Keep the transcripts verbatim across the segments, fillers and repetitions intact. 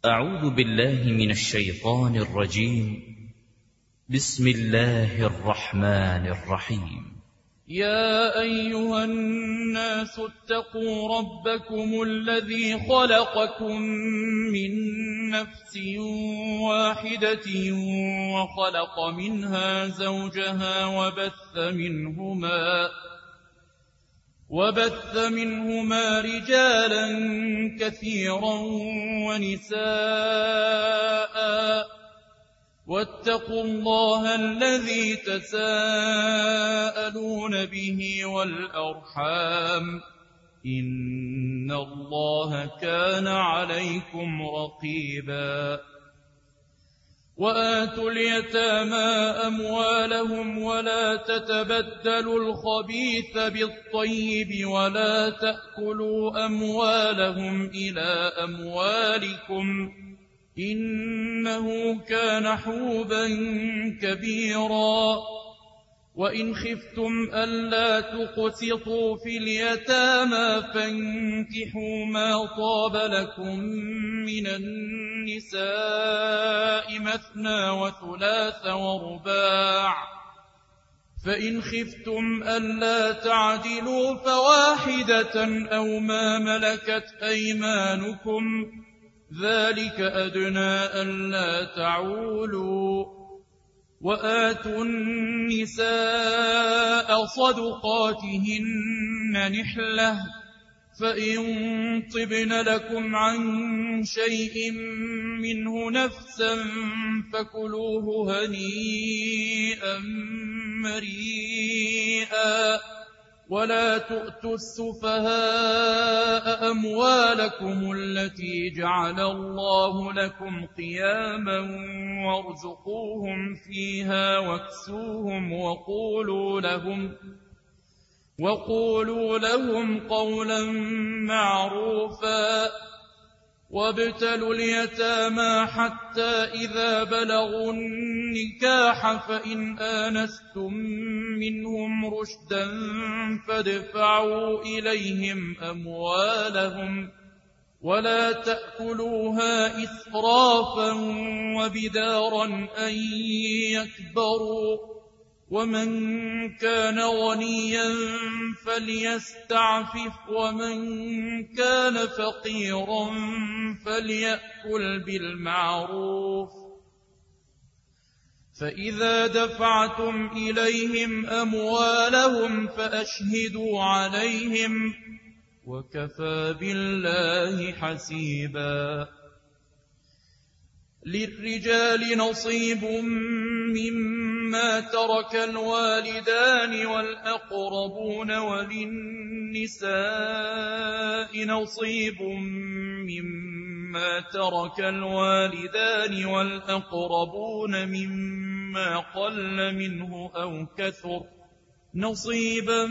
أعوذ بالله من الشيطان الرجيم. بسم الله الرحمن الرحيم. يا أيها الناس اتقوا ربكم الذي خلقكم من نفس واحدة وخلق منها زوجها وبث منهما وبث منهما رجالا كثيرا ونساء واتقوا الله الذي تساءلون به والأرحام إن الله كان عليكم رقيبا. وآتوا اليتامى أموالهم ولا تتبدلوا الخبيث بالطيب ولا تأكلوا أموالهم إلى أموالكم إنه كان حوبا كبيرا. وإن خفتم ألا تقسطوا في اليتامى فانكحوا ما طاب لكم من النساء مثنى وثلاث ورباع، فإن خفتم ألا تعدلوا فواحدة أو ما ملكت أيمانكم ذلك أدنى ألا تعولوا. وآتوا النساء صدقاتهن نحلة فإن طبن لكم عن شيء منه نفسا فكلوه هنيئا مريئا. ولا تؤتوا السفهاء أموالكم التي جعل الله لكم قياما وارزقوهم فيها واكسوهم وقولوا لهم وقولوا لهم قولا معروفا. وابتلوا اليتامى حتى إذا بلغوا النكاح فإن آنستم منهم رشدا فادفعوا إليهم أموالهم ولا تأكلوها إسرافا وبدارا أن يكبروا. ومن كان غنيا فليستعفف ومن كان فقيرا فليأكل بالمعروف. فإذا دفعتم إليهم أموالهم فأشهدوا عليهم وكفى بالله حسيبا. للرجال نصيب مما ترك الوالدان والأقربون وللنساء نصيب مما ترك الوالدان والأقربون مما قل منه أو كثر نصيبا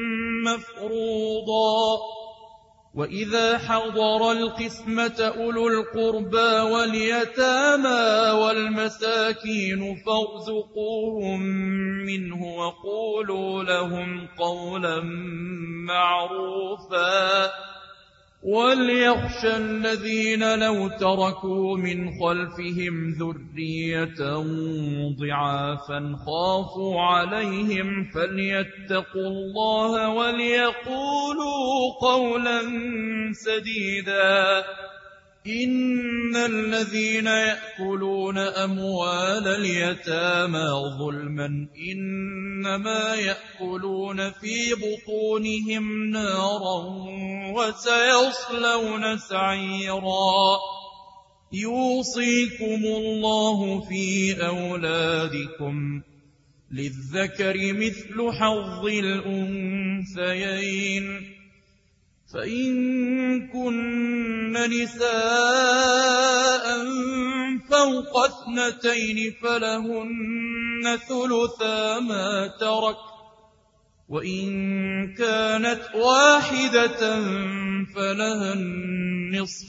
مفروضا. وإذا حضر القسمة أولو القربى واليتامى والمساكين فارزقوهم منه وقولوا لهم قولا معروفا. وليخشى الذين لو تركوا من خلفهم ذرية ضعافا خافوا عليهم فليتقوا الله وليقولوا قولا سديدا. إن الذين يأكلون أموال اليتامى ظلما إنما يأكلون في بطونهم نارا وسيصلون سعيرا. يوصيكم الله في أولادكم للذكر مثل حظ الأنثيين. فإن كن نساء فوق اثنتين فلهن ثلثا ما ترك وإن كانت واحدة فلها النصف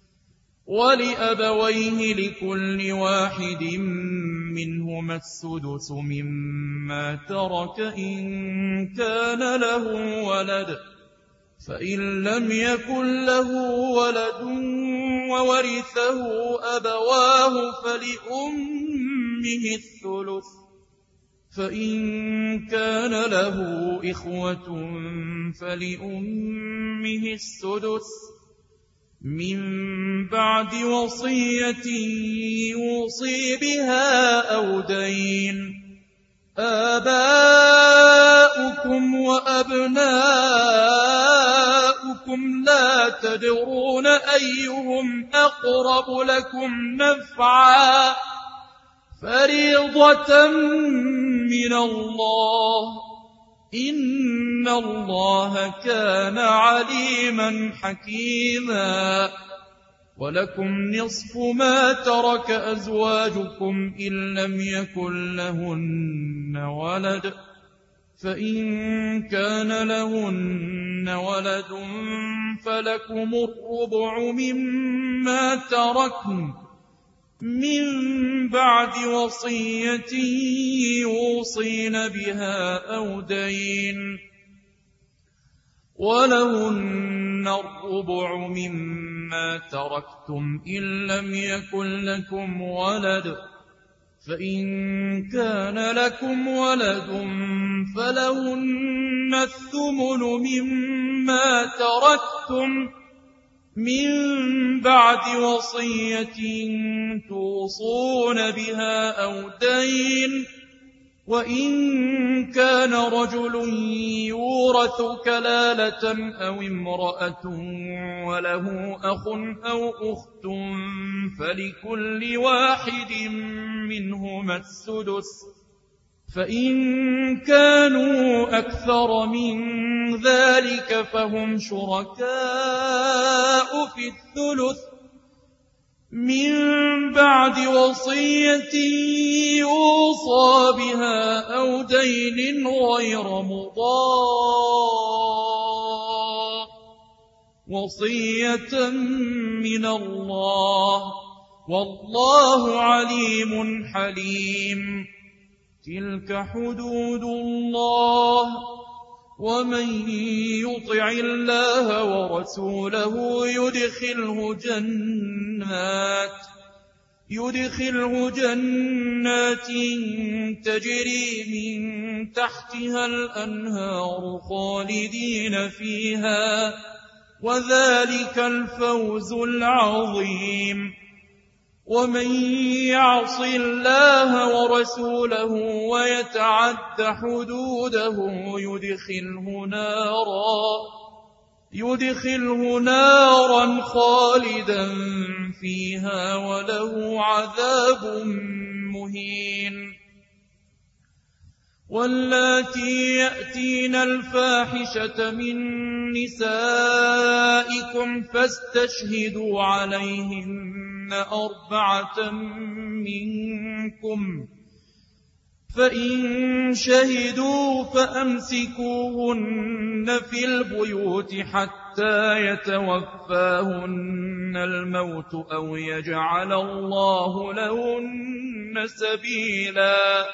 ولأبويه لكل واحد منهما السدس مما ترك إن كان له ولد فإن لم يكن له ولد وورثه أبواه فلأمه الثلث فإن كان له إخوة فلأمه السدس من بعد وصية يوصي بها أو دين. آباؤكم وأبناؤكم لا تدرون أيهم أقرب لكم نفعا فريضة من الله إن الله كان عليما حكيما. ولكم نصف ما ترك أزواجكم إن لم يكن لهن ولد فإن كان لهن ولد فلكم الربع مما تركن من بعد وصية يوصين بها أو دين. ولهن الربع مما تركتم إن لم يكن لكم ولد فإن كان لكم ولد فلهن الثمن مما تركتم من بعد وصية توصون بها أو دين. وإن كان رجل يورث كلالة أو امرأة وله أخ أو أخت فلكل واحد منهما السدس فإن كانوا أكثر من ذلك فهم شركاء في الثلث من بعد وصية يوصى بها أو دين غير مضار وصية من الله والله عليم حليم. تلك حدود الله ومن يطع الله ورسوله يدخله جنات يدخله جنات تجري من تحتها الأنهار خالدين فيها وذلك الفوز العظيم. ومن يعص الله ورسوله ويتعد حدوده يدخله نارا يدخله نارا خالدا فيها وله عذاب مهين. واللاتي يأتين الفاحشة من نسائكم فاستشهدوا عليهن أربعة منكم فإن شهدوا فأمسكوهن في البيوت حتى يتوفاهن الموت أو يجعل الله لهن سبيلا.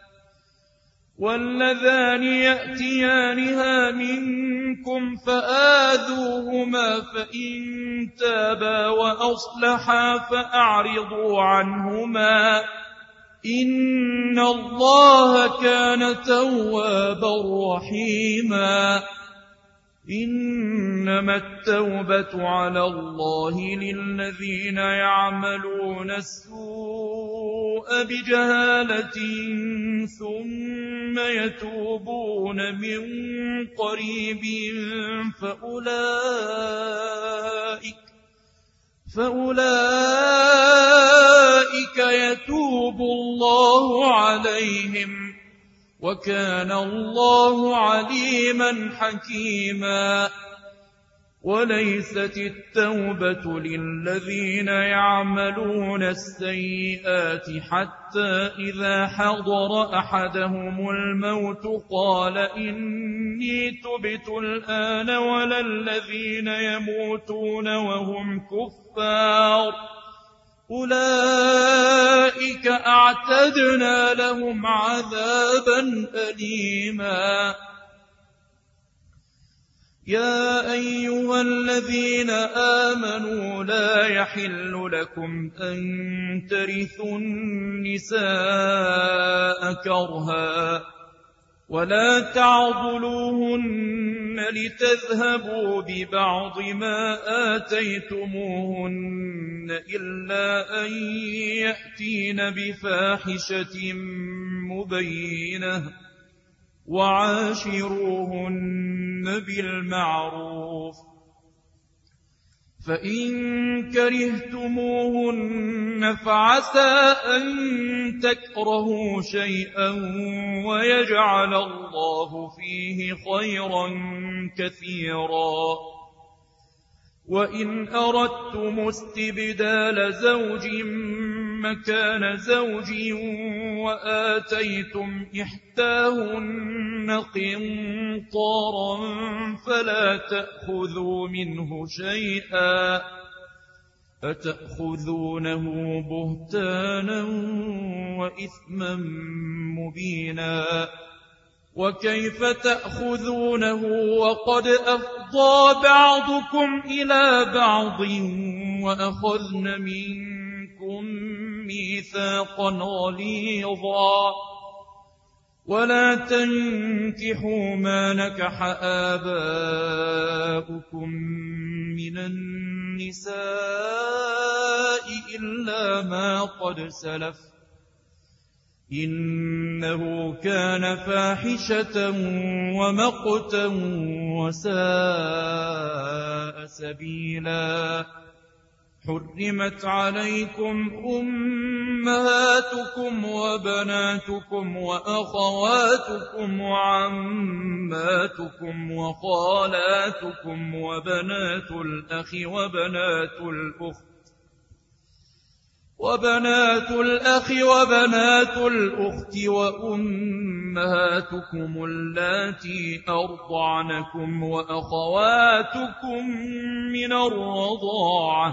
واللذان يأتيانها منكم فآذوهما فإن تابا وأصلحا فأعرضوا عنهما إن الله كان توابا رحيما. إنما التوبة على الله للذين يعملون السوء بجهالة ثم يتوبون من قريب فأولئك فأولئك يتوب الله عليهم وكان الله عليما حكيما. وليست التوبة للذين يعملون السيئات حتى إذا حضر أحدهم الموت قال إني تبت الآن ولا الذين يموتون وهم كفار أولئك أعتدنا لهم عذابا أليما. يا أيها الذين آمنوا لا يحل لكم أن ترثوا النساء كرها ولا تعضلوهن لتذهبوا ببعض ما آتيتموهن إلا أن يأتين بفاحشة مبينة وعاشروهن بالمعروف فإن كرهتموهن فعسى أن تكرهوا شيئا ويجعل الله فيه خيرا كثيرا وإن أردتم استبدال زوج مكان زوج وآتيتم إحداهن قنطارا فلا تأخذوا منه شيئا أتأخذونه بهتانا وإثما مبينا وكيف تأخذونه وقد أفضى بعضكم إلى بعض وأخذن منكم ميثاقا غليظا ولا تنكحوا ما نكح آباؤكم من النساء إلا ما قد سلف إنه كان فاحشة ومقتا وساء سبيلا حرمت عليكم أمهاتكم وبناتكم وأخواتكم وعماتكم وخالاتكم وبنات الأخ وبنات الأخت وبنات الأخ وبنات الأخت وأمهاتكم اللاتي أرضعنكم وأخواتكم من الرضاعة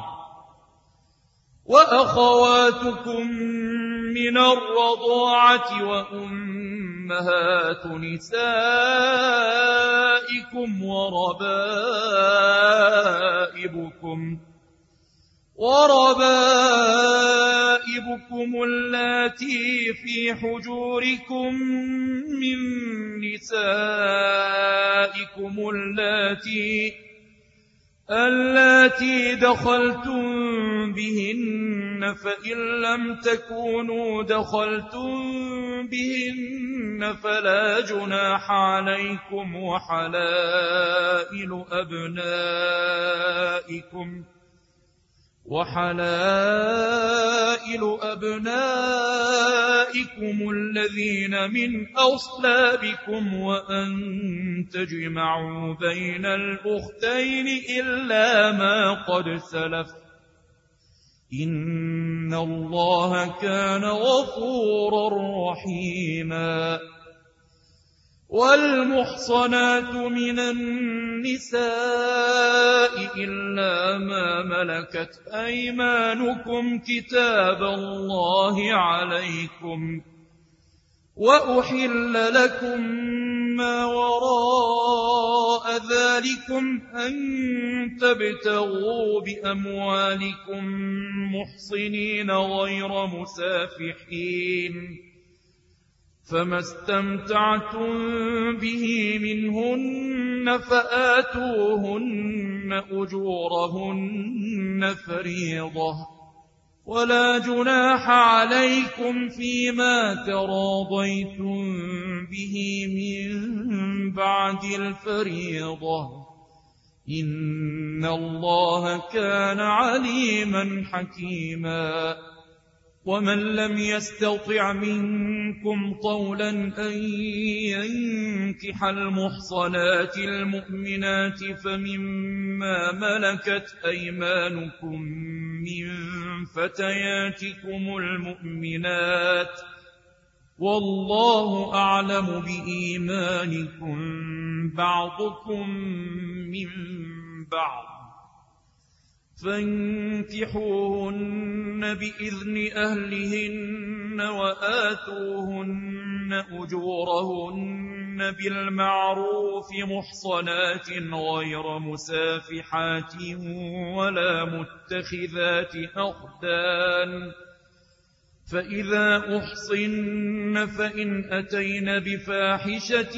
وأخواتكم من الرضاعة وأمهات نسائكم وربائبكم وربائبكم اللاتي في حجوركم من نسائكم اللاتي اللاتي دخلتم بهن فإن لم تكونوا دخلتم بهن فلا جناح عليكم وحلائل أبنائكم وحلائل أبنائكم الذين من أصلابكم وأن تجمعوا بين الأختين إلا ما قد سلف إن الله كان غفورا رحيما والمحصنات من النساء إلا ما ملكت أيمانكم كتاب الله عليكم وأحل لكم ما وراء ذلكم أن تبتغوا بأموالكم محصنين غير مسافحين فما استمتعتم به منهن فآتوهن أجورهن فريضة ولا جناح عليكم فيما تراضيتم به من بعد الفريضة إن الله كان عليما حكيما ومن لم يستطع منكم طولا أن ينكح المحصنات المؤمنات فمما ملكت أيمانكم من فتياتكم المؤمنات والله أعلم بإيمانكم بعضكم من بعض فانكحوهن بإذن أهلهن وآتوهن أجورهن بالمعروف محصنات غير مسافحات ولا متخذات أخدان فإذا أحصن فإن أتين بفاحشة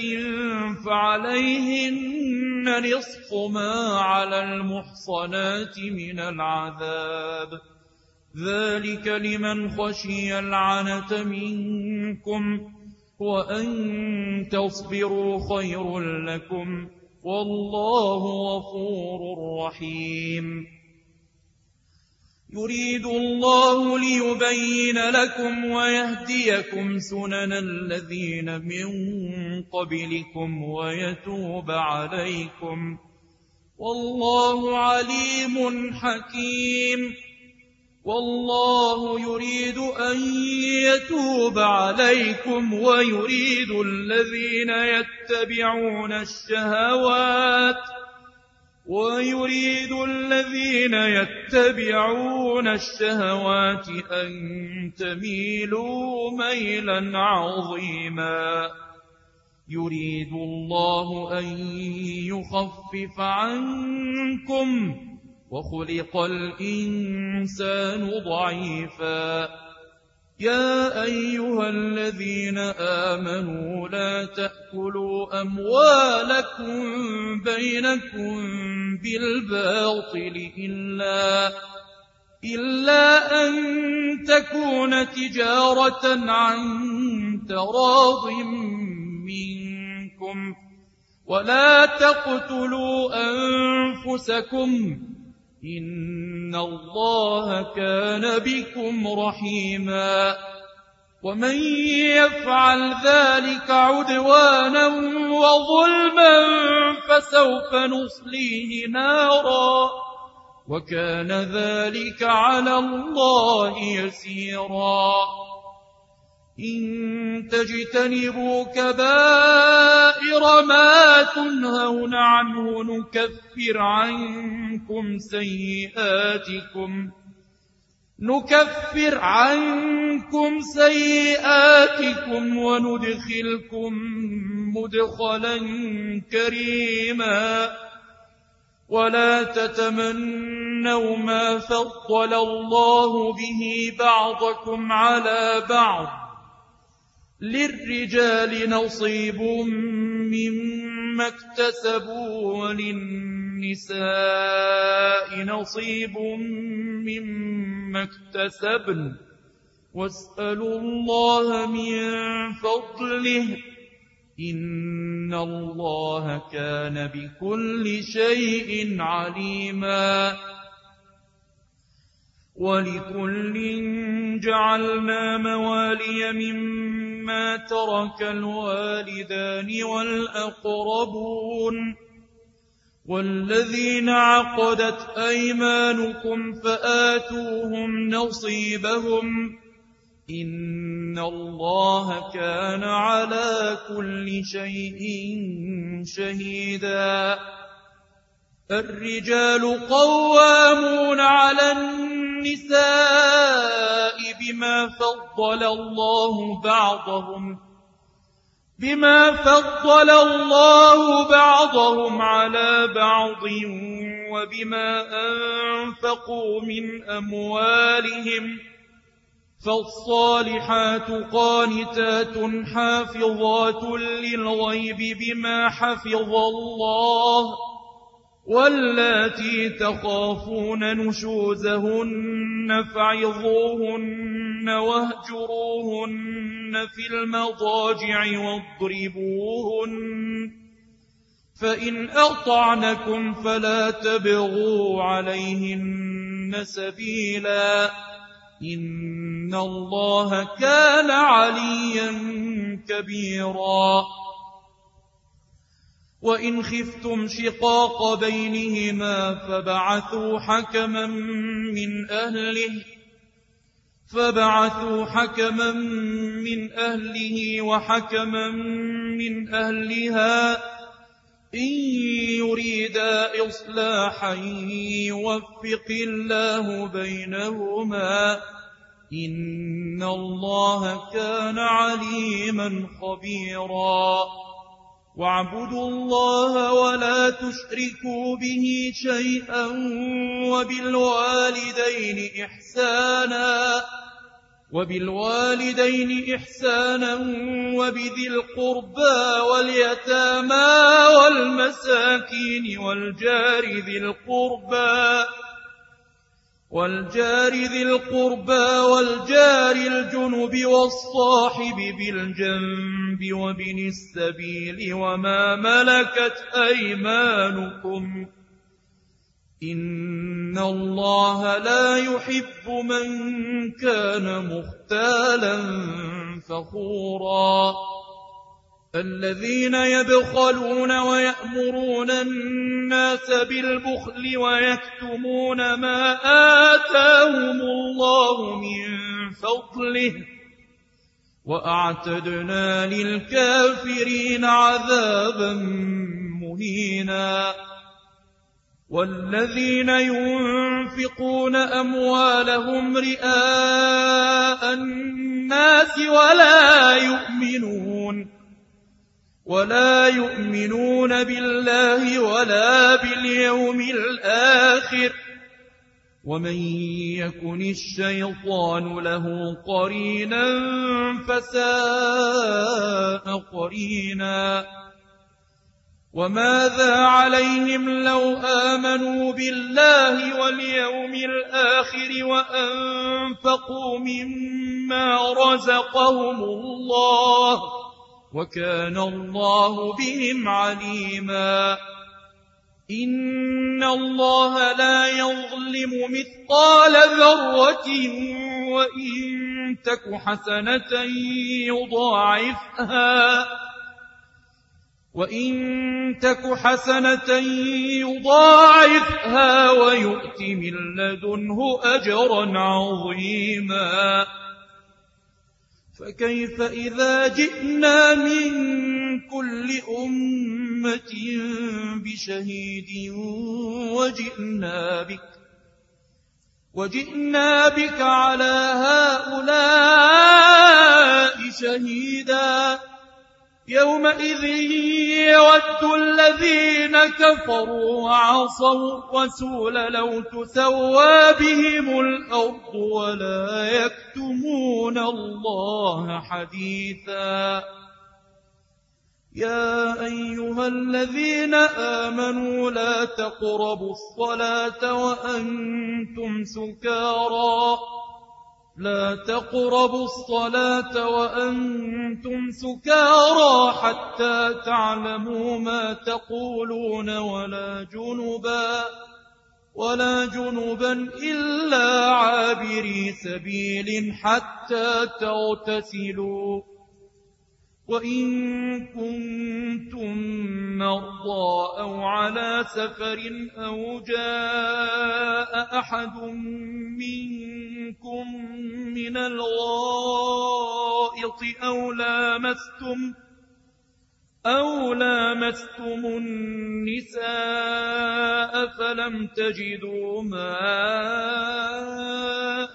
فعليهن نصف ما على المحصنات من العذاب ذلك لمن خشي العنة منكم وأن تصبروا خير لكم والله غفور رحيم يريد الله ليبين لكم ويهديكم سنن الذين من قبلكم ويتوب عليكم والله عليم حكيم والله يريد أن يتوب عليكم ويريد الذين يتبعون الشهوات ويريد الذين يتبعون الشهوات أن تميلوا ميلا عظيما يريد الله أن يخفف عنكم وخلق الإنسان ضعيفا يا أيها الذين آمنوا لا تأكلوا أموالكم بينكم بالباطل إلا, إلا أن تكون تجارة عن تراض منكم ولا تقتلوا أنفسكم إن الله كان بكم رحيما ومن يفعل ذلك عدوانا وظلما فسوف نصليه نارا وكان ذلك على الله يسيرا إن تجتنبوا كبائر ما تنهون عنه نكفر عنكم سيئاتكم نكفر عنكم سيئاتكم وندخلكم مدخلا كريما ولا تتمنوا ما فضل الله به بعضكم على بعض للرجال نصيب مما اكتسبوا وللنساء نصيب مما اكتسبن واسألوا الله من فضله إن الله كان بكل شيء عليما ولكل جعلنا موالي مما ترك الوالدان والأقربون والذين عقدت أيمانكم فآتوهم نصيبهم إن الله كان على كل شيء شهيدا الرجال قوامون على النساء بما فضل الله بعضهم بما فضل الله بعضهم على بعض وبما أنفقوا من أموالهم فالصالحات قانتات حافظات للغيب بما حفظ الله واللاتي تخافون نشوزهن فعظوهن واهجروهن في المضاجع واضربوهن فإن أطعنكم فلا تبغوا عليهن سبيلا إن الله كان عليا كبيرا وإن خفتم شقاق بينهما فبعثوا حكما من أهله فبعثوا حكما من أهله وحكما من أهلها إن يريدا إصلاحا يوفق الله بينهما إن الله كان عليما خبيرا واعبدوا الله ولا تشركوا به شيئا وبالوالدين إحسانا وبالوالدين إحسانا وبذي القربى واليتامى والمساكين والجار ذي القربى والجار ذي القربى والجار الجنب والصاحب بالجنب وابن السبيل وما ملكت أيمانكم إن الله لا يحب من كان مختالا فخورا الذين يبخلون ويأمرون الناس بالبخل ويكتمون ما آتاهم الله من فضله وأعتدنا للكافرين عذابا مهينا والذين ينفقون أموالهم رئاء الناس ولا يؤمنون ولا يؤمنون بالله ولا باليوم الآخر ومن يكن الشيطان له قرينا فساء قرينا وماذا عليهم لو آمنوا بالله واليوم الآخر وأنفقوا مما رزقهم الله وكان الله بهم عليما إن الله لا يظلم مثقال ذرة وإن تك حسنة يضاعفها وإن تك حسنة يضاعفها ويؤت من لدنه أجرا عظيما فكيف إذا جئنا من كل أمة بشهيد وجئنا بك وجئنا بك على هؤلاء شهيدا يومئذ يود الذين كفروا وعصوا الرسول لو تسوى بهم الأرض ولا يكتمون الله حديثا يا أيها الذين آمنوا لا تقربوا الصلاة وأنتم سكارى لا تقربوا الصلاة وأنتم سكارى حتى تعلموا ما تقولون ولا جنبا ولا جنبا إلا عابري سبيل حتى تغتسلوا وإن كنتم مرضى أو على سفر أو جاء أحد منكم من الغائط أو لامستم أو لامستم النساء فلم تجدوا ماء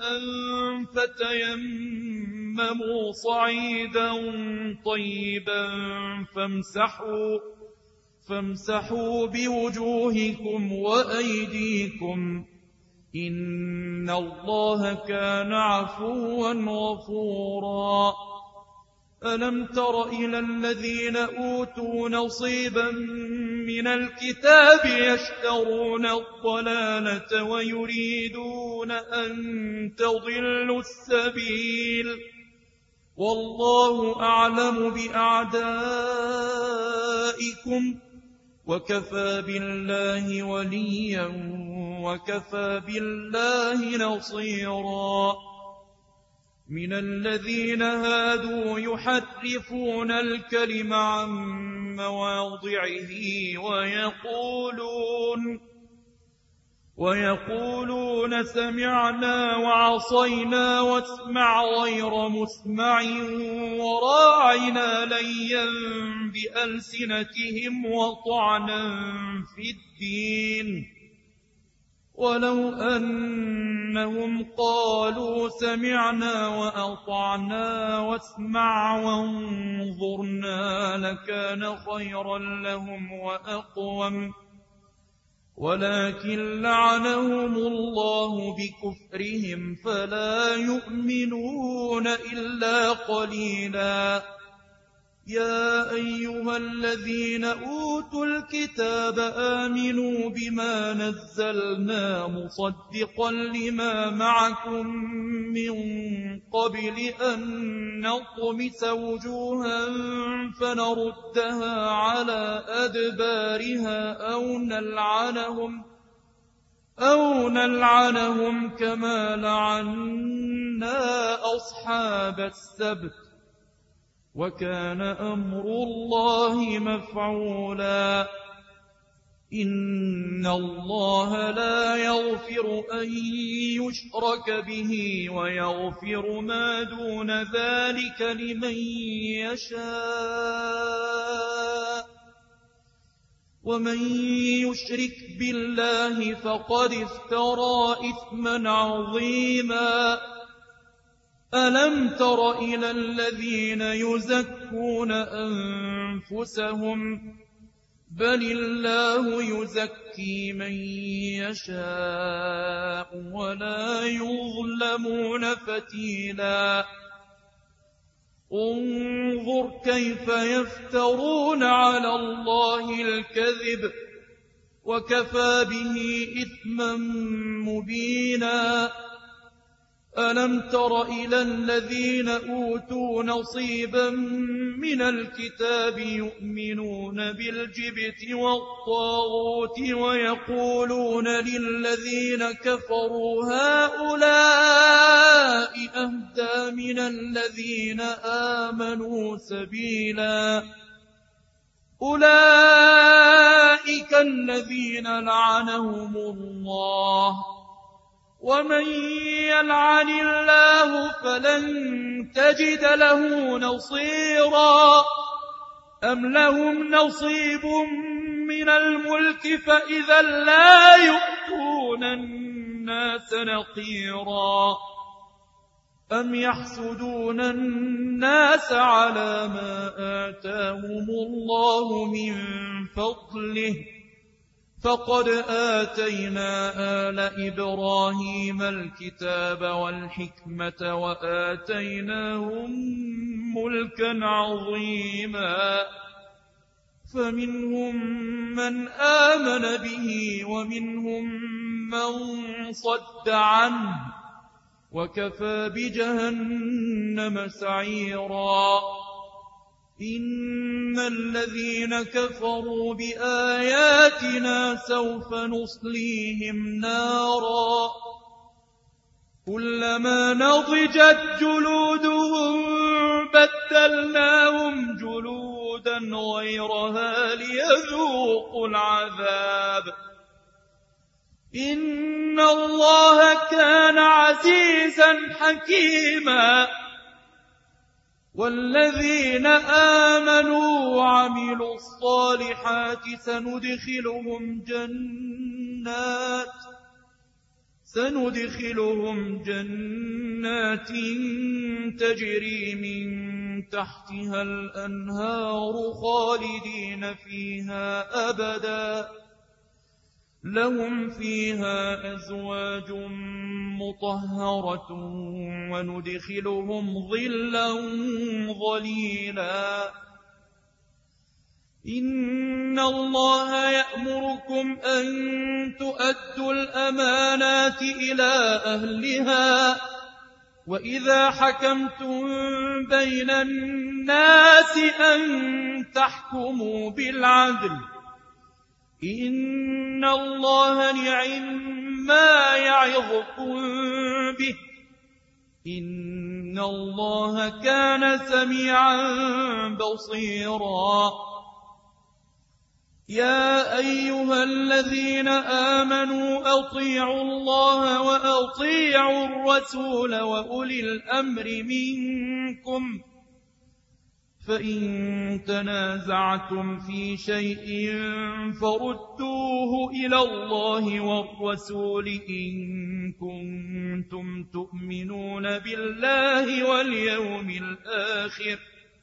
فتيمموا صعيدا طيبا فامسحوا فامسحوا بوجوهكم وأيديكم إن الله كان عفوا غفورا ألم تر إلى الذين أوتوا نصيبا من الكتاب يشترون الضلالة ويريدون أن تضلوا السبيل والله أعلم بأعدائكم وكفى بالله وليا وكفى بالله نصيرا من الذين هادوا يحرفون الكلم عن مواضعه ويقولون ويقولون سمعنا وعصينا واسمع غير مسمع وراعنا ليا بألسنتهم وطعنا في الدين ولو أنهم قالوا سمعنا وأطعنا واسمع وانظرنا لكان خيرا لهم وأقوم، ولكن لعنهم الله بكفرهم فلا يؤمنون إلا قليلا. يا أيها الذين أوتوا الكتاب آمنوا بما نزلنا مصدقا لما معكم من قبل أن نطمس وجوها فنردها على أدبارها أو نلعنهم أو نلعنهم كما لعنا أصحاب السبت، وكان أمر الله مفعولا. إن الله لا يغفر أن يشرك به ويغفر ما دون ذلك لمن يشاء، ومن يشرك بالله فقد افترى إثما عظيما. ألم تر إلى الذين يزكون أنفسهم بل الله يزكي من يشاء ولا يظلمون فتيلا. انظر كيف يفترون على الله الكذب وكفى به إثما مبينا. ألم تر إلى الذين أوتوا نصيبا من الكتاب يؤمنون بالجبت والطاغوت ويقولون للذين كفروا هؤلاء أهدى من الذين آمنوا سبيلا. أولئك الذين لعنهم الله، ومن يلعن الله فلن تجد له نصيرا. أم لهم نصيب من الملك فإذا لا يؤتون الناس نقيرا. أم يحسدون الناس على ما آتاهم الله من فضله، فقد آتينا آل إبراهيم الكتاب والحكمة وآتيناهم ملكا عظيما. فمنهم من آمن به ومنهم من صد عنه، وكفى بجهنم سعيرا. إن الذين كفروا بآياتنا سوف نصليهم نارا كلما نضجت جلودهم بدلناهم جلودا غيرها ليذوقوا العذاب. إن الله كان عزيزا حكيما. والذين آمنوا وعملوا الصالحات سندخلهم جنات سندخلهم جنات تجري من تحتها الأنهار خالدين فيها أبدا، لهم فيها أزواج مطهرة وندخلهم ظلا ظليلا. إن الله يأمركم أن تؤدوا الأمانات إلى أهلها، وإذا حكمتم بين الناس أن تحكموا بالعدل. إن الله نعما يعظكم به، إن الله كان سميعا بصيرا. يا أيها الذين آمنوا أطيعوا الله وأطيعوا الرسول وأولي الأمر منكم، فإن تنازعتم في شيء فردوه إلى الله والرسول إن كنتم تؤمنون بالله واليوم الآخر،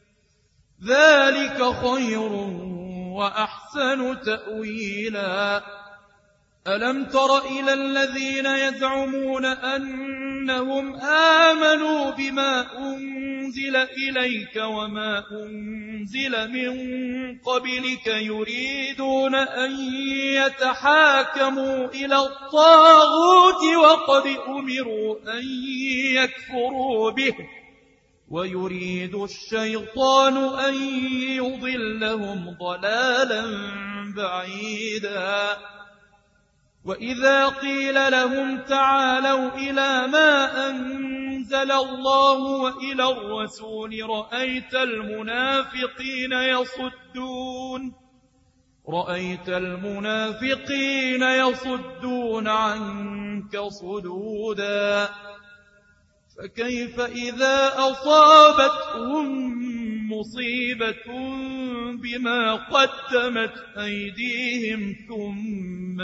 ذلك خير وأحسن تأويلا. ألم تر إلى الذين يزعمون أنهم آمنوا بما أنزل إليك وما أنزل من قبلك يريدون أن يتحاكموا إلى الطاغوت وقد أمروا أن يكفروا به ويريد الشيطان أن يضلهم ضلالا بعيدا. وإذا قيل لهم تعالوا إلى ما أنزل الله وإلى الرسول رأيت المنافقين يصدون رأيت المنافقين يصدون عنك صدودا. فكيف إذا أصابتهم مصيبة بما قدمت أيديهم ثم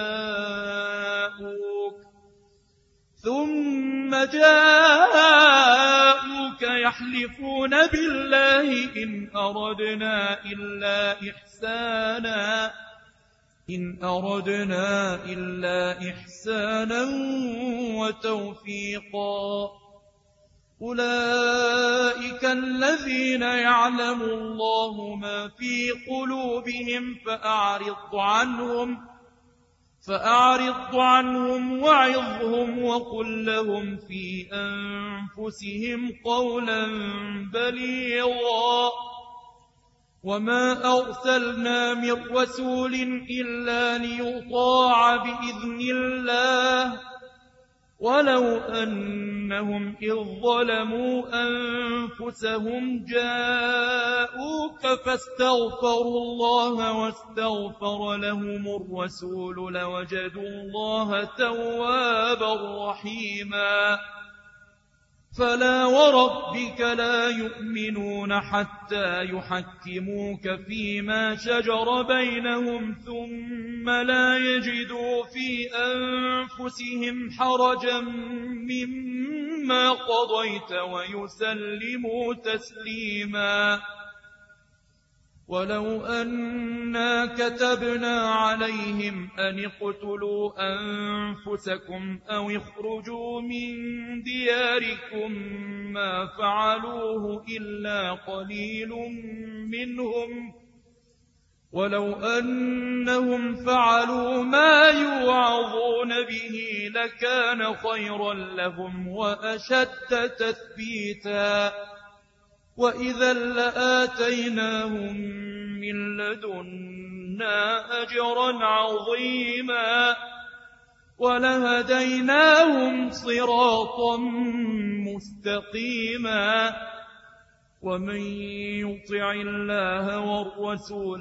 جاءوك ثم جاءوك يحلفون بالله إن أردنا إلا إحسانا إن أردنا إلا إحسانا وتوفيقا. أولئك الذين يعلم الله ما في قلوبهم فأعرض عنهم فأعرض عنهم وعظهم وقل لهم في أنفسهم قولا بليغا. وما أرسلنا من رسول إلا ليطاع بإذن الله ولو أنهم إذ ظلموا أنفسهم جاءوك فاستغفروا الله واستغفر لهم الرسول لوجدوا الله توابا رحيما. فلا وربك لا يؤمنون حتى يحكموك فيما شجر بينهم ثم لا يجدوا في أنفسهم حرجا مما قضيت ويسلموا تسليما. ولو أنا كتبنا عليهم أن اقتلوا أنفسكم أو اخرجوا من دياركم ما فعلوه إلا قليل منهم ولو أنهم فعلوا ما يوعظون به لكان خيرا لهم وأشد تثبيتا. وإذا لآتيناهم من لدنا أجرا عظيما ولهديناهم صراطا مستقيما. ومن يطع الله والرسول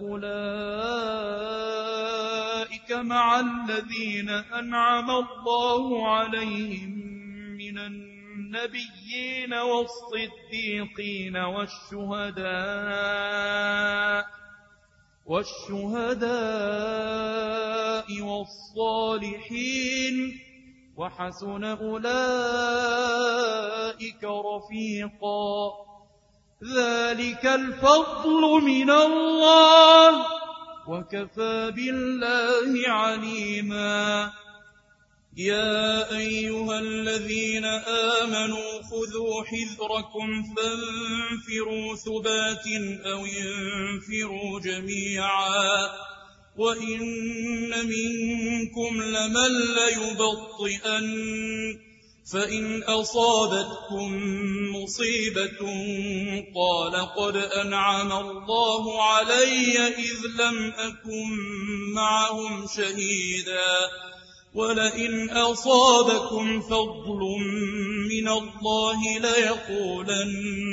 فأولئك مع الذين أنعم الله عليهم من النبيين والصديقين والشهداء والشهداء والصالحين وحسن أولئك رفيقا. ذلك الفضل من الله وكفى بالله عليما. يا أيها الذين آمنوا خذوا حذركم فانفروا ثبات أو انفروا جميعا وإن منكم لمن ليبطئن فإن أصابتكم مصيبة قال قد أنعم الله علي إذ لم أكن معهم شهيدا ولئن أصابكم فضل من الله ليقولن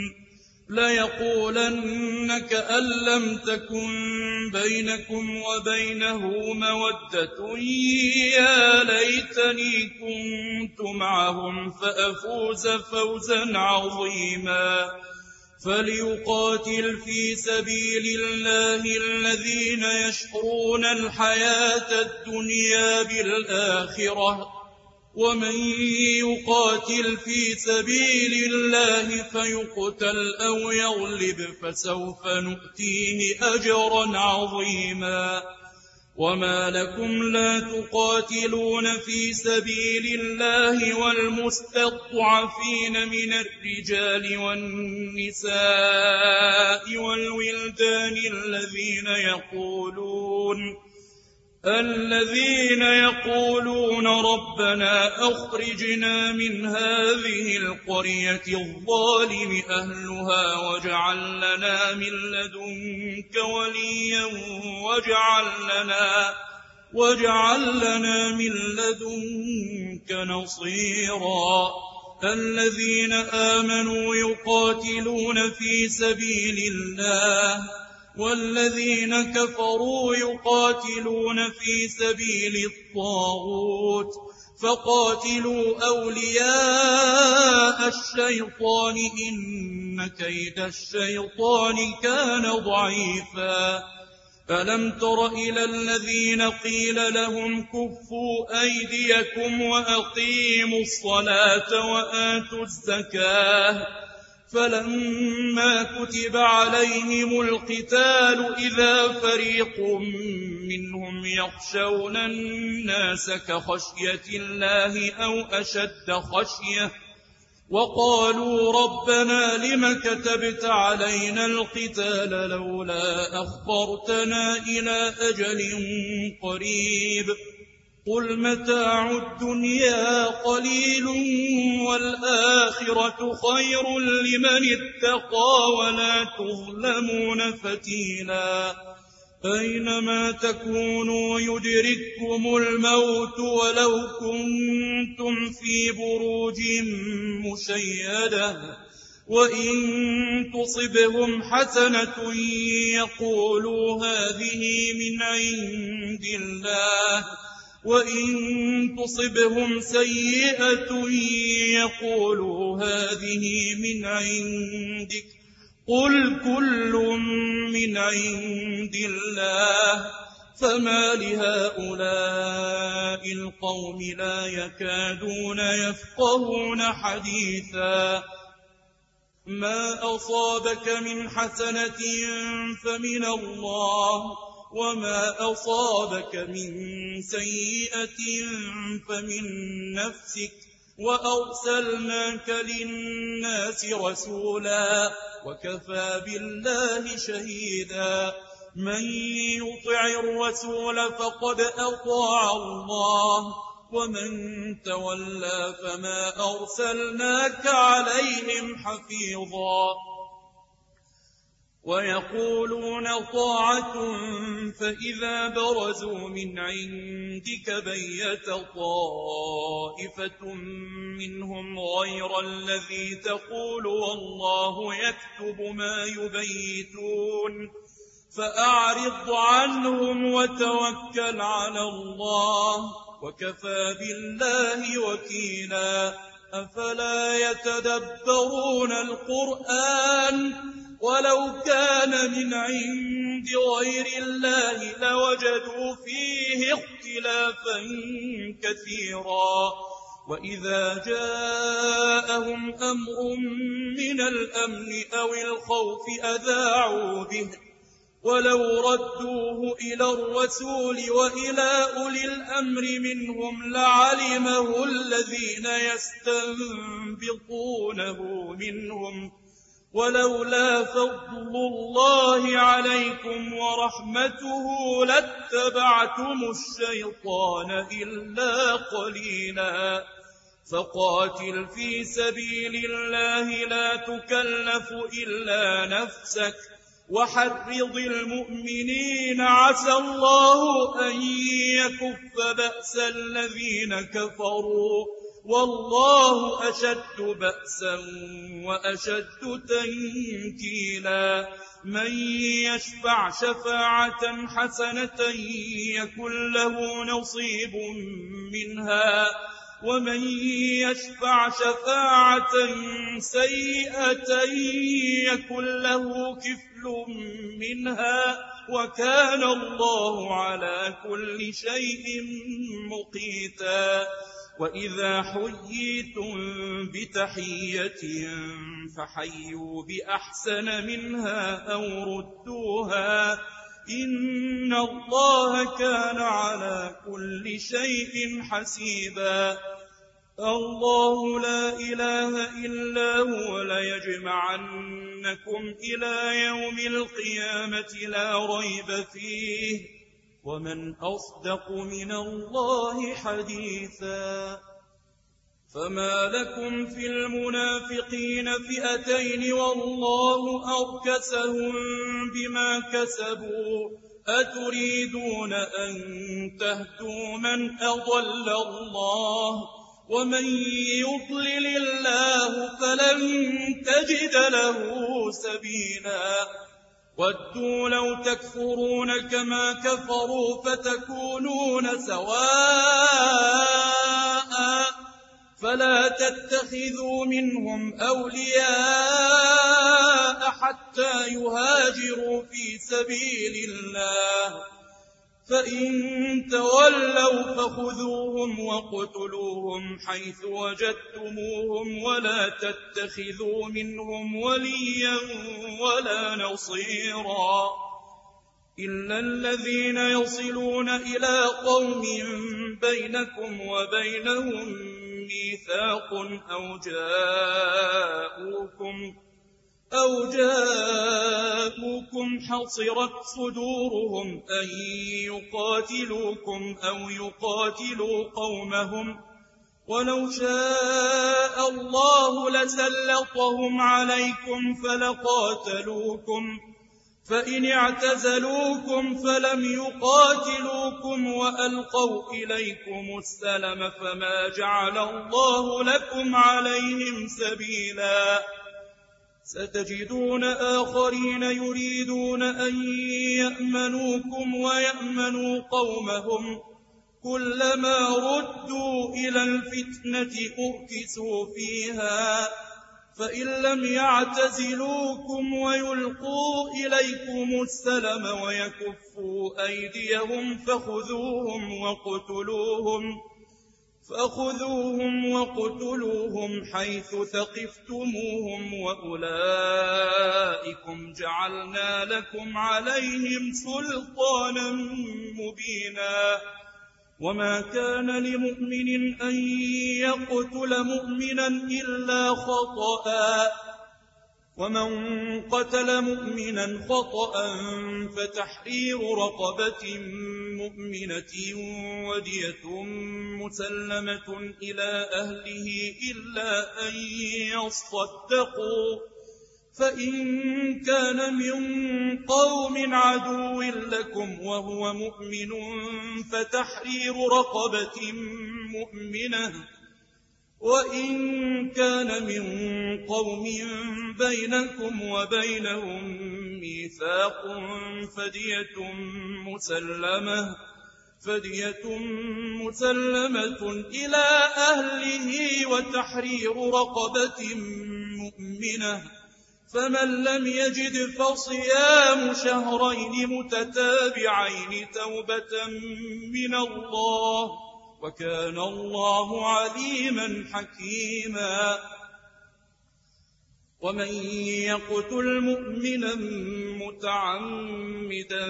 ليقولن كأن لم تكن بينكم وبينه مودة يا ليتني كنت معهم فأفوز فوزا عظيما. فليقاتل في سبيل الله الذين يشرون الحياة الدنيا بالآخرة، ومن يقاتل في سبيل الله فيقتل أو يغلب فسوف نؤتيه أجرا عظيما. وما لكم لا تقاتلون في سبيل الله والمستضعفين من الرجال والنساء والولدان الذين يقولون الذين يقولون ربنا أخرجنا من هذه القرية الظالم أهلها واجعل لنا من لدنك وليا واجعل لنا, واجعل لنا من لدنك نصيرا. الذين آمنوا يقاتلون في سبيل الله والذين كفروا يقاتلون في سبيل الطاغوت فقاتلوا أولياء الشيطان إن كيد الشيطان كان ضعيفا. ألم تر إلى الذين قيل لهم كفوا أيديكم وأقيموا الصلاة وآتوا الزكاة فلما كتب عليهم القتال إذا فريق منهم يخشون الناس كخشية الله أو أشد خشية وقالوا ربنا لم كتبت علينا القتال لولا أخبرتنا إلى أجل قريب قل متاع الدنيا قليل والآخرة خير لمن اتقى ولا تظلمون فتيلا. أينما تكونوا يدرككم الموت ولو كنتم في بروج مشيدة وإن تصبهم حسنة يقولوا هذه من عند الله وإن تصبهم سيئة يقولوا هذه من عندك قل كل من عند الله فما لهؤلاء القوم لا يكادون يفقهون حديثا. ما أصابك من حسنة فمن الله وما أصابك من سيئة فمن نفسك وأرسلناك للناس رسولا وكفى بالله شهيدا. من يطع الرسول فقد أطاع الله ومن تولى فما أرسلناك عليهم حفيظا. ويقولون طاعة فإذا برزوا من عندك بيت طائفة منهم غير الذي تقول والله يكتب ما يبيتون فأعرض عنهم وتوكل على الله وكفى بالله وكيلا. أفلا يتدبرون القرآن ولو كان من عند غير الله لوجدوا فيه اختلافا كثيرا. وإذا جاءهم أمر من الأمن أو الخوف أذاعوا به ولو ردوه إلى الرسول وإلى أولي الأمر منهم لعلمه الذين يستنبطونه منهم ولولا فضل الله عليكم ورحمته لاتبعتم الشيطان إلا قليلا. فقاتل في سبيل الله لا تكلف إلا نفسك وحرض المؤمنين عسى الله أن يكف بأس الذين كفروا والله أشد بأسا وأشد تنكيلا. من يشفع شفاعة حسنة يكن له نصيب منها ومن يشفع شفاعة سيئة يكن له كفل منها وكان الله على كل شيء مقيتا. وإذا حييتم بتحية فحيوا بأحسن منها أو ردوها إن الله كان على كل شيء حسيبا. الله لا إله إلا هو ليجمعنكم إلى يوم القيامة لا ريب فيه ومن أصدق من الله حديثا. فما لكم في المنافقين فئتين والله أركسهم بما كسبوا أتريدون أن تهدوا من أضل الله ومن يضلل الله فلن تجد له سبيلا. ودوا لو تكفرون كما كفروا فتكونون سواء فلا تتخذوا منهم أولياء حتى يهاجروا في سبيل الله فإن تولوا فخذوهم واقتلوهم حيث وجدتموهم ولا تتخذوا منهم وليا ولا نصيرا إلا الذين يصلون إلى قوم بينكم وبينهم ميثاق أو جاءوكم أو جاءوكم حصرت صدورهم أن يقاتلوكم أو يقاتلوا قومهم ولو شاء الله لسلطهم عليكم فلقاتلوكم فإن اعتزلوكم فلم يقاتلوكم وألقوا إليكم السلم فما جعل الله لكم عليهم سبيلا. ستجدون آخرين يريدون أن يأمنوكم ويأمنوا قومهم كلما ردوا إلى الفتنة أركسوا فيها فإن لم يعتزلوكم ويلقوا إليكم السلم ويكفوا أيديهم فخذوهم وقتلوهم فخذوهم وقتلوهم حيث ثقفتموهم وأولئكم جعلنا لكم عليهم سلطانا مبينا. وما كان لمؤمن أن يقتل مؤمنا إلا خطأ ومن قتل مؤمنا خطأ فتحرير رقبة مؤمنة ودية مسلمة إلى أهله إلا أن يصدقوا فإن كان من قوم عدو لكم وهو مؤمن فتحرير رقبة مؤمنة وإن كان من قوم بينكم وبينهم ميثاق فدية مسلمة فدية مسلمة إلى أهله وتحرير رقبة مؤمنة فمن لم يجد فصيام شهرين متتابعين توبة من الله وكان الله عليما حكيما. ومن يقتل مؤمنا متعمدا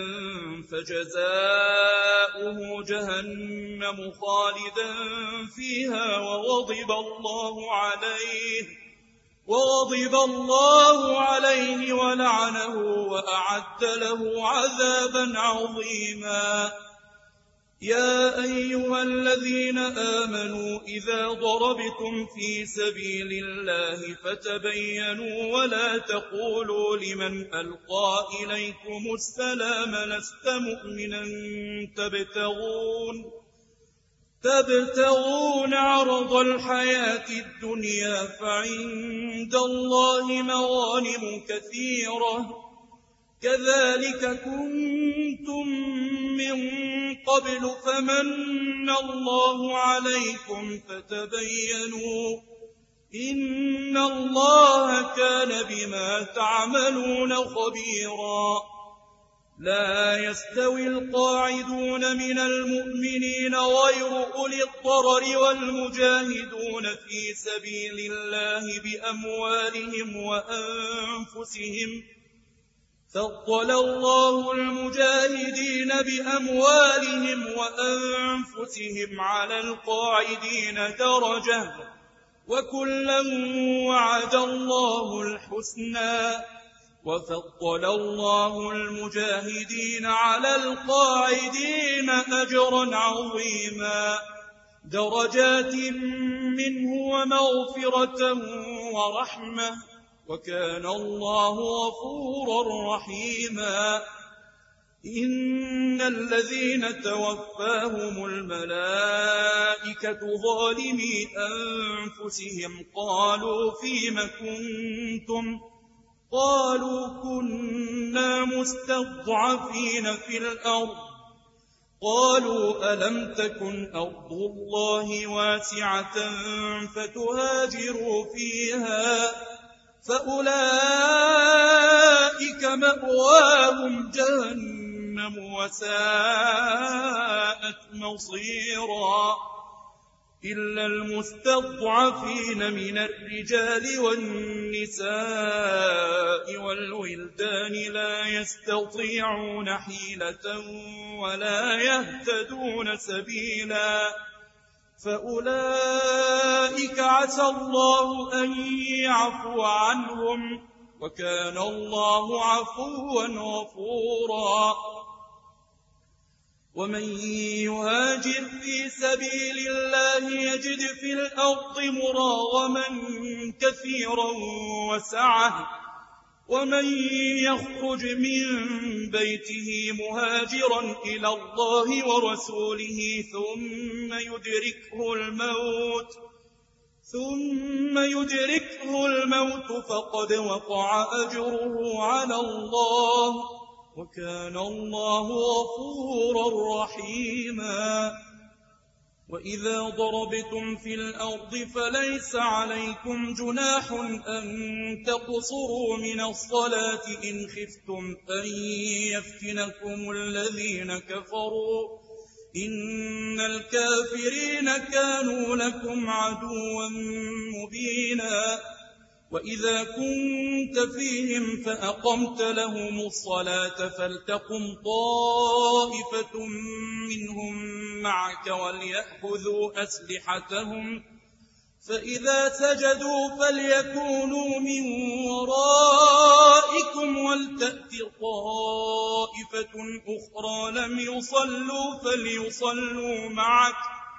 فجزاؤه جهنم خالدا فيها وغضب الله عليه وغضب الله عليه ولعنه وأعد له عذابا عظيما. يا أيها الذين آمنوا إذا ضربتم في سبيل الله فتبينوا ولا تقولوا لمن ألقى إليكم السلام لست مؤمنا تبتغون تبتغون عرض الحياة الدنيا فعند الله مغانم كثيرة كذلك كنتم من قبل فمن الله عليكم فتبينوا إن الله كان بما تعملون خبيرا. لا يستوي القاعدون من المؤمنين غير أولي الضرر والمجاهدون في سبيل الله بأموالهم وأنفسهم، فضل الله المجاهدين بأموالهم وأنفسهم على القاعدين درجة، وكلا وعد الله الحسنى، وفضل الله المجاهدين على القاعدين أجرا عظيما، درجات منه ومغفرة ورحمة، وكان الله غفورا رحيما. إن الذين توفاهم الملائكة ظالمي أنفسهم قالوا فيم كنتم؟ قالوا كنا مستضعفين في الأرض. قالوا ألم تكن أرض الله واسعة فتهاجروا فيها، فأولئك مأواهم جهنم وساءت مصيرا. إلا المستضعفين من الرجال والنساء والولدان لا يستطيعون حيلة ولا يهتدون سبيلا، فأولئك عسى الله أن يعفو عنهم، وكان الله عفوا غفورا. ومن يهاجر في سبيل الله يجد في الأرض مراغما كثيرا وسعة، ومن يخرج من بيته مهاجرا إلى الله ورسوله ثم يدركه الموت ثم يدركه الموت فقد وقع أجره على الله، وكان الله غفورا رحيما. وإذا ضربتم في الأرض فليس عليكم جناح أن تقصروا من الصلاة إن خفتم أن يفتنكم الذين كفروا، إن الكافرين كانوا لكم عدوا مبينا. وإذا كنت فيهم فأقمت لهم الصلاة فلتقم طائفة منهم معك وليأخذوا أسلحتهم، فإذا سجدوا فليكونوا من ورائكم ولتأت طائفة أخرى لم يصلوا فليصلوا معك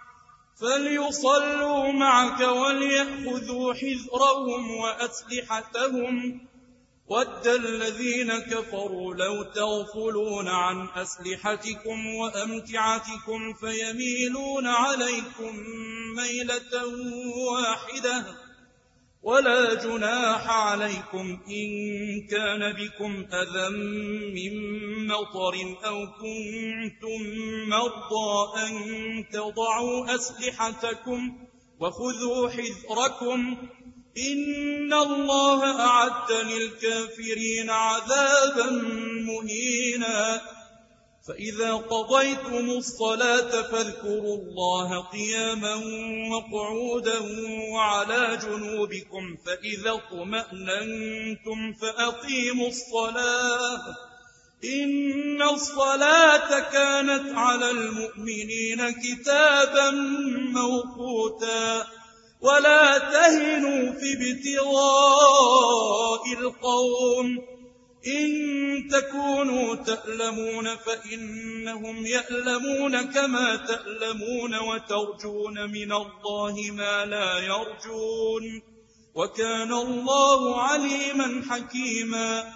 فليصلوا معك وليأخذوا حذرهم وأسلحتهم. ود الذين كفروا لو تغفلون عن أسلحتكم وأمتعتكم فيميلون عليكم ميلة واحدة، ولا جناح عليكم إن كان بكم أذى من مطر أو كنتم مرضى أن تضعوا أسلحتكم وخذوا حذركم، إن الله أعد للكافرين عذابا مهينا. فإذا قضيتم الصلاة فاذكروا الله قياما وقعودا وعلى جنوبكم، فإذا اطمأننتم فأقيموا الصلاة، إن الصلاة كانت على المؤمنين كتابا موقوتا. ولا تهنوا في ابتغاء القوم، إن تكونوا تألمون فإنهم يألمون كما تألمون وترجون من الله ما لا يرجون، وكان الله عليما حكيما.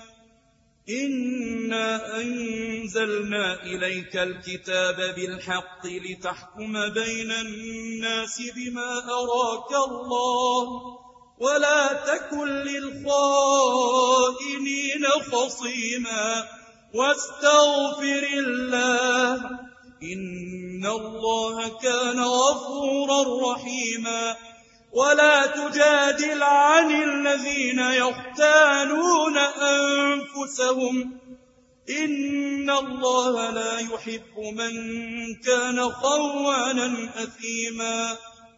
إنا أنزلنا إليك الكتاب بالحق لتحكم بين الناس بما أراك الله، ولا تكن للخائنين خصيما واستغفر الله إن الله كان غفورا رحيما ولا تجادل عن الذين يختانون أنفسهم إن الله لا يحب من كان خوانا أثيما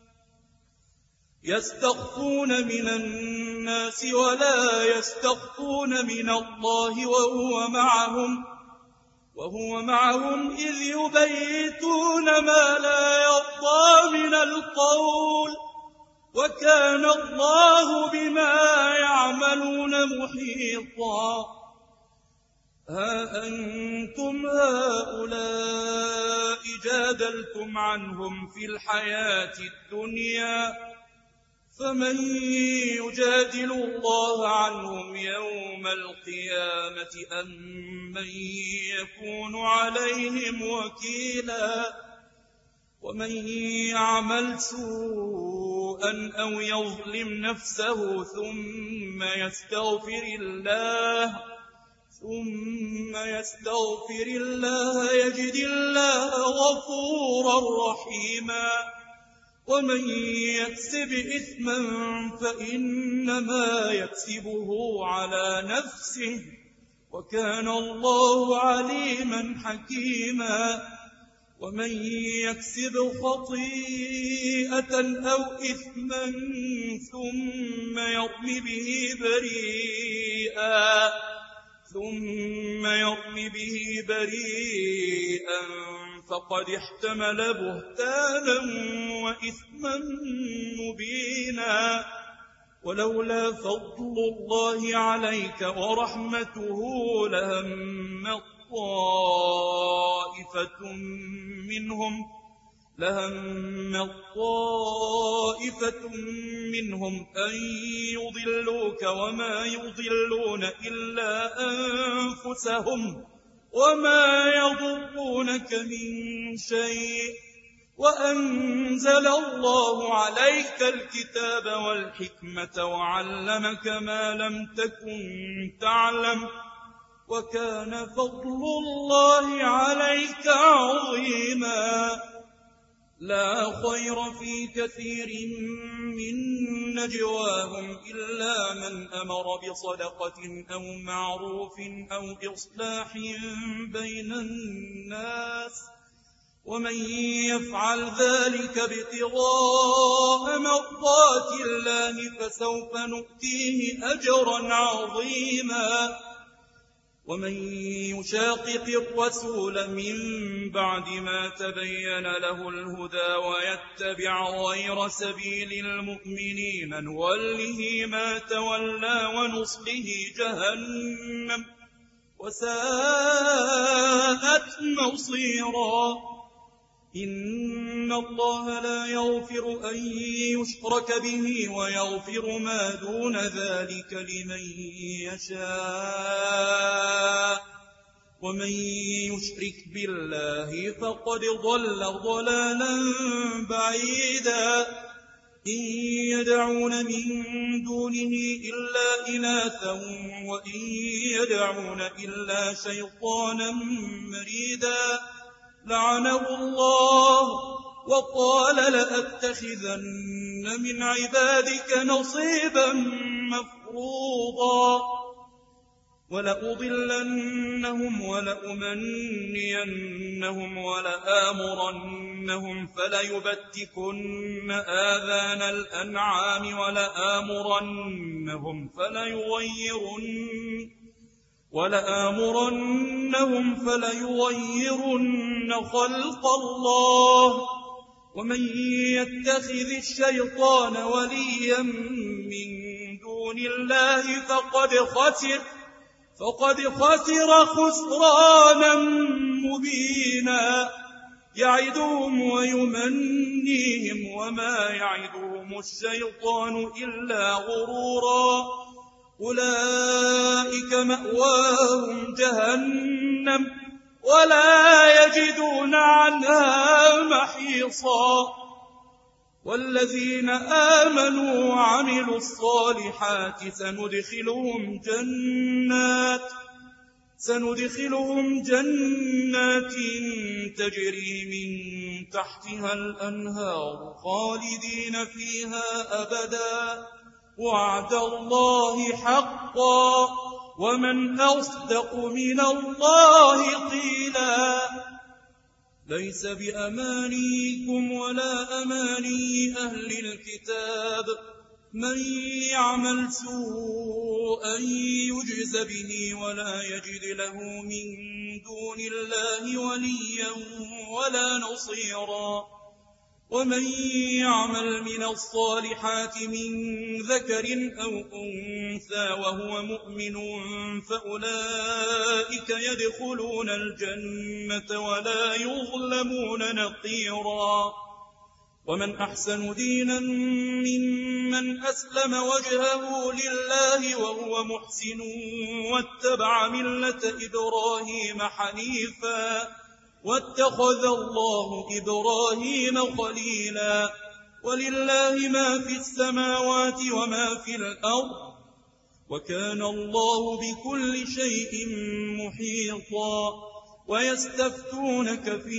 يستخفون من الناس ولا يستخفون من الله وهو معهم وهو معهم إذ يبيتون ما لا يرضى من القول وكان الله بما يعملون محيطا ها أنتم هؤلاء جادلتم عنهم في الحياة الدنيا فمن يجادل الله عنهم يوم القيامة أم من يكون عليهم وكيلا ومن يعمل سوءا أو يظلم نفسه ثم يستغفر الله ثم يستغفر الله يجد الله غفورا رحيما ومن يكسب إثما فإنما يكسبه على نفسه وكان الله عليما حكيما ومن يكسب خطيئة أو إثما ثم يرم به بريئا ثم يرم به بريئا فقد احتمل بهتانا وإثما مبينا ولولا فضل الله عليك ورحمته لهم طائفة منهم لهم طائفة منهم أن يضلوك وما يضلون إلا أنفسهم وما يضرونك من شيء وأنزل الله عليك الكتاب والحكمة وعلمك ما لم تكن تعلم وكان فضل الله عليك عظيما لا خير في كثير من نجواهم إلا من أمر بصدقة أو معروف أو إصلاح بين الناس ومن يفعل ذلك ابتغاء مرضات الله فسوف نؤتيه أجرا عظيما ومن يشاقق الرسول من بعد ما تبين له الهدى ويتبع غير سبيل المؤمنين نوله ما تولى ونصله جهنم وساءت مصيرا إن الله لا يغفر أن يشرك به ويغفر ما دون ذلك لمن يشاء ومن يشرك بالله فقد ضل ضلالا بعيدا إن يدعون من دونه إلا إناثا وإن يدعون إلا شيطانا مريدا لعنه الله وقال لأتخذن من عبادك نصيبا مفروضا ولأضلنهم ولأمنينهم ولآمرنهم فليبتكن آذان الأنعام ولآمرنهم فليغيرن ولآمرنهم فليغيرن خلق الله ومن يتخذ الشيطان وليا من دون الله فقد خسر فقد خسر خسرانا مبينا يعدهم ويمنيهم وما يعدهم الشيطان إلا غرورا أولئك مأواهم جهنم ولا يجدون عنها محيصا والذين آمنوا وعملوا الصالحات سندخلهم جنات سندخلهم جنات تجري من تحتها الأنهار خالدين فيها أبدا وعد الله حقا ومن أصدق من الله قيلا ليس بأمانيكم ولا أماني أهل الكتاب من يعمل سوءا يجز به ولا يجد له من دون الله وليا ولا نصيرا ومن يعمل من الصالحات من ذكر أو أنثى وهو مؤمن فأولئك يدخلون الجنة ولا يظلمون نقيرا ومن أحسن دينا ممن أسلم وجهه لله وهو محسن واتبع ملة إبراهيم حنيفا واتخذ الله إبراهيم خليلا ولله ما في السماوات وما في الأرض وكان الله بكل شيء محيطا ويستفتونك في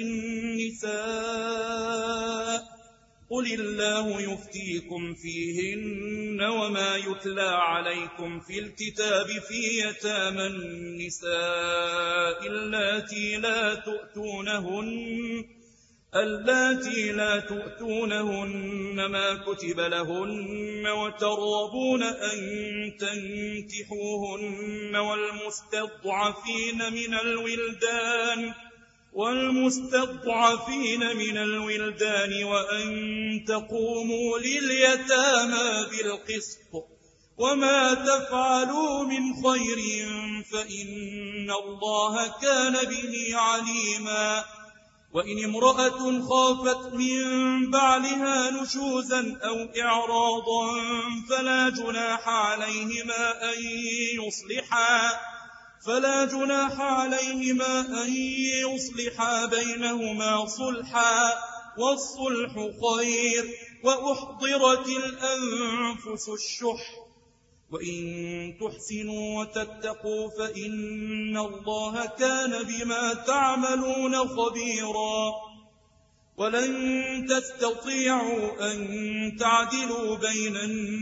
النساء قل الله يفتيكم فيهن وما يتلى عليكم في الكتاب في يتامى النساء اللاتي لا تؤتونهن اللاتي لا تؤتونهن ما كتب لهن وترغبون أن تنكحوهن والمستضعفين من الولدان والمستضعفين من الولدان وأن تقوموا لليتامى بالقسط وما تفعلوا من خير فإن الله كان به عليما وإن امرأة خافت من بعلها نشوزا أو إعراضا فلا جناح عليهما أن يصلحا فلا جناح عليهما أن يصلحا بينهما صلحا والصلح خير وأحضرت الأنفس الشح وإن تحسنوا وتتقوا فإن الله كان بما تعملون خبيرا ولن تستطيعوا أن تعدلوا بين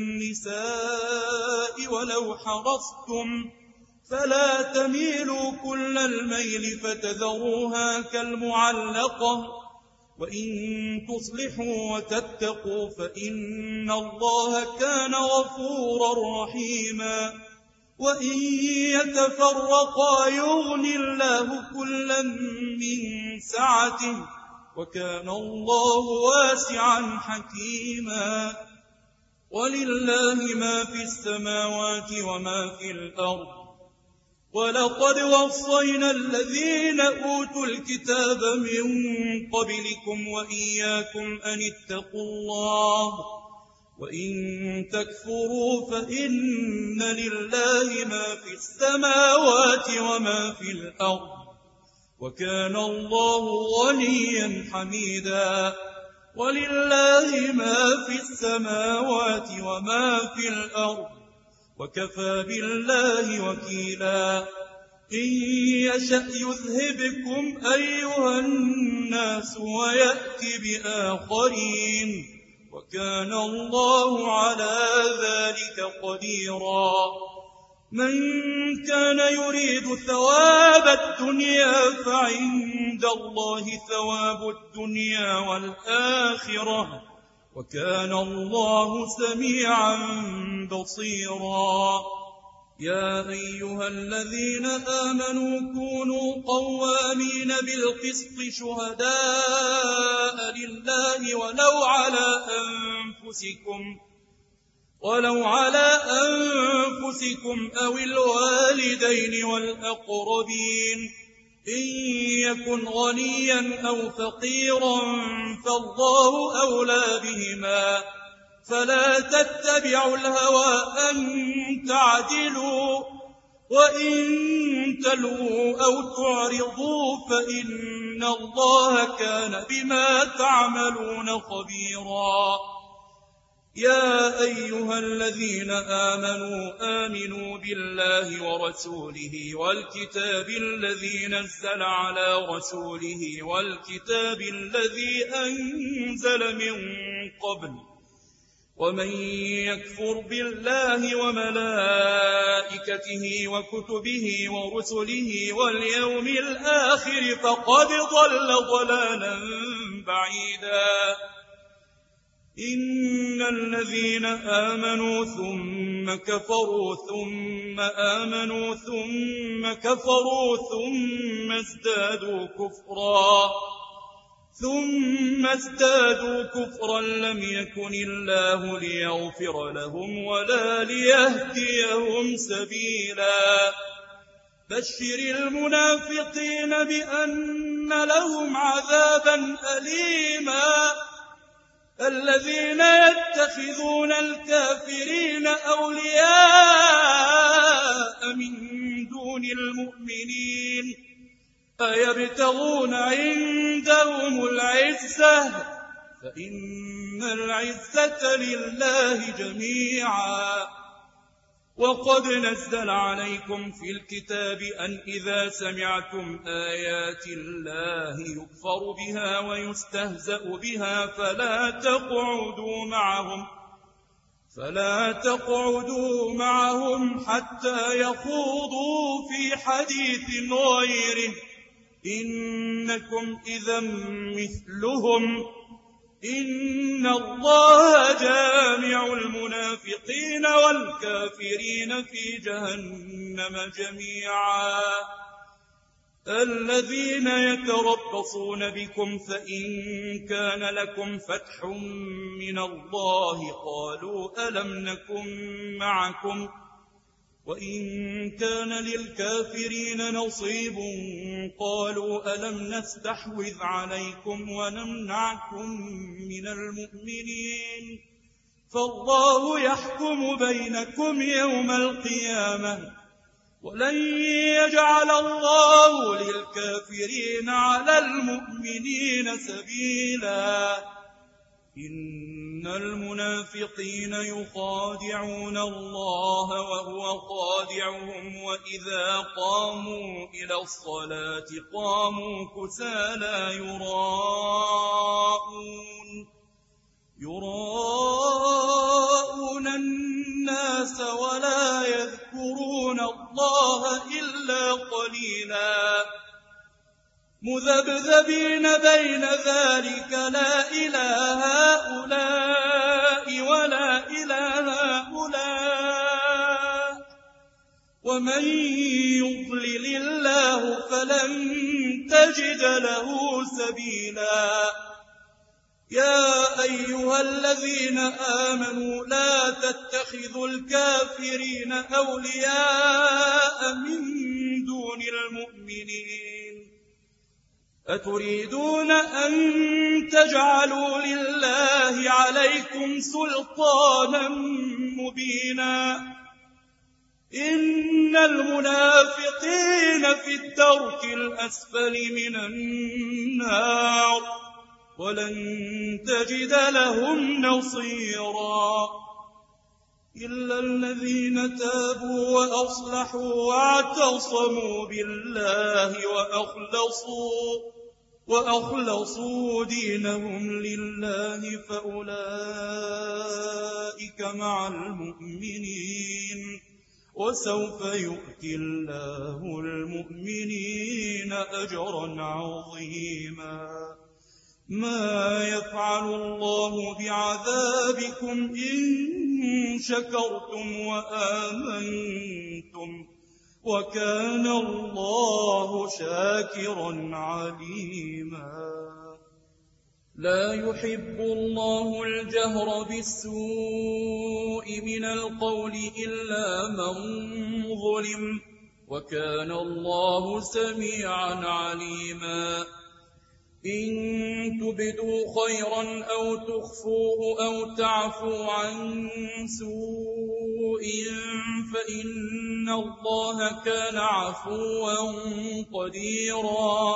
النساء ولو حرصتم فلا تميلوا كل الميل فتذروها كالمعلقة وإن تصلحوا وتتقوا فإن الله كان غفورا رحيما وإن يتفرقا يغن الله كلا من سعته وكان الله واسعا حكيما ولله ما في السماوات وما في الأرض ولقد وصينا الذين أوتوا الكتاب من قبلكم وإياكم أن اتقوا الله وإن تكفروا فإن لله ما في السماوات وما في الأرض وكان الله غنيا حميدا ولله ما في السماوات وما في الأرض وكفى بالله وكيلا إن يشأ يذهبكم أيها الناس ويأتي بآخرين وكان الله على ذلك قديرا من كان يريد ثواب الدنيا فعند الله ثواب الدنيا والآخرة وكان الله سميعا بصيرا يا أيها الذين آمنوا كونوا قوامين بالقسط شهداء لله ولو على أنفسكم ولو على أنفسكم أو الوالدين والأقربين إن يكن غنيا أو فقيرا فالله أولى بهما فلا تتبعوا الهوى أن تعدلوا وإن تلووا أو تعرضوا فإن الله كان بما تعملون خبيرا. يا أيها الذين آمنوا آمنوا بالله ورسوله والكتاب الذي نزل على رسوله والكتاب الذي أنزل من قبل، ومن يكفر بالله وملائكته وكتبه ورسله واليوم الآخر فقد ضل ضلالا بعيدا. إن الذين آمنوا ثم كفروا ثم آمنوا ثم كفروا ثم ازدادوا كفرا ثم ازدادوا كفرا لم يكن الله ليغفر لهم ولا ليهديهم سبيلا. بشر المنافقين بأن لهم عذابا أليما. الذين يتخذون الكافرين أولياء من دون المؤمنين أيبتغون عندهم العزة فإن العزة لله جميعا. وقد نزل عليكم في الكتاب أن إذا سمعتم آيات الله يكفر بها ويستهزأ بها فلا تقعدوا معهم فلا تقعدوا معهم حتى يخوضوا في حديث غيره إنكم إذا مثلهم إن الله جامع المنافقين والكافرين في جهنم جميعا. الذين يتربصون بكم فإن كان لكم فتح من الله قالوا ألم نكن معكم وإن كان للكافرين نصيب قالوا ألم نستحوذ عليكم ونمنعكم من المؤمنين فالله يحكم بينكم يوم القيامة ولن يجعل الله للكافرين على المؤمنين سبيلا. إن المنافقين يخادعون الله وهو خادعهم وإذا قاموا إلى الصلاة قاموا كسالى يراءون يراءون الناس ولا يذكرون الله إلا قليلا. مذبذبين بين ذلك لا إله هؤلاء ولا إله هؤلاء ومن يضلل الله فلن تجد له سبيلا. يا أيها الذين آمنوا لا تتخذوا الكافرين أولياء من دون المؤمنين أتريدون أن تجعلوا لله عليكم سلطانا مبينا. إن المنافقين في الدرك الأسفل من النار ولن تجد لهم نصيرا. إلا الذين تابوا وأصلحوا واعتصموا بالله وأخلصوا وأخلصوا دينهم لله فأولئك مع المؤمنين وسوف يؤتي الله المؤمنين أجرا عظيما. ما يفعل الله بعذابكم إن شكرتم وآمنتم وكان الله شاكرا عليما. لا يحب الله الجهر بالسوء من القول إلا من ظلم وكان الله سميعا عليما. إن تبدوا خيرا أو تخفوه أو تعفوا عن سوء فإن الله كان عفوا قديرا.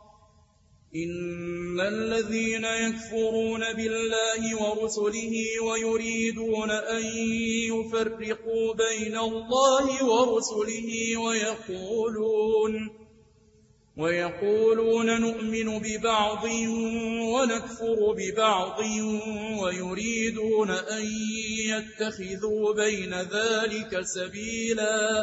إن الذين يكفرون بالله ورسله ويريدون أن يفرقوا بين الله ورسله ويقولون ويقولون نؤمن ببعض ونكفر ببعض ويريدون أن يتخذوا بين ذلك سبيلا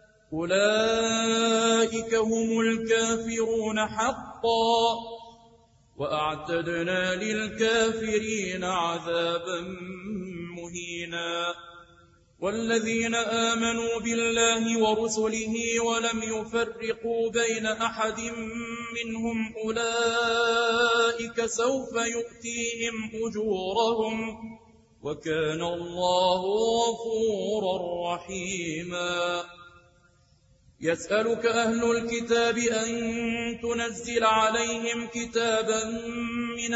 أولئك هم الكافرون حقا وأعتدنا للكافرين عذابا مهينا. والذين آمنوا بالله ورسله ولم يفرقوا بين أحد منهم أولئك سوف يؤتيهم أجورهم وكان الله غفورا رحيما. يسألك أهل الكتاب أن تنزل عليهم كتابا من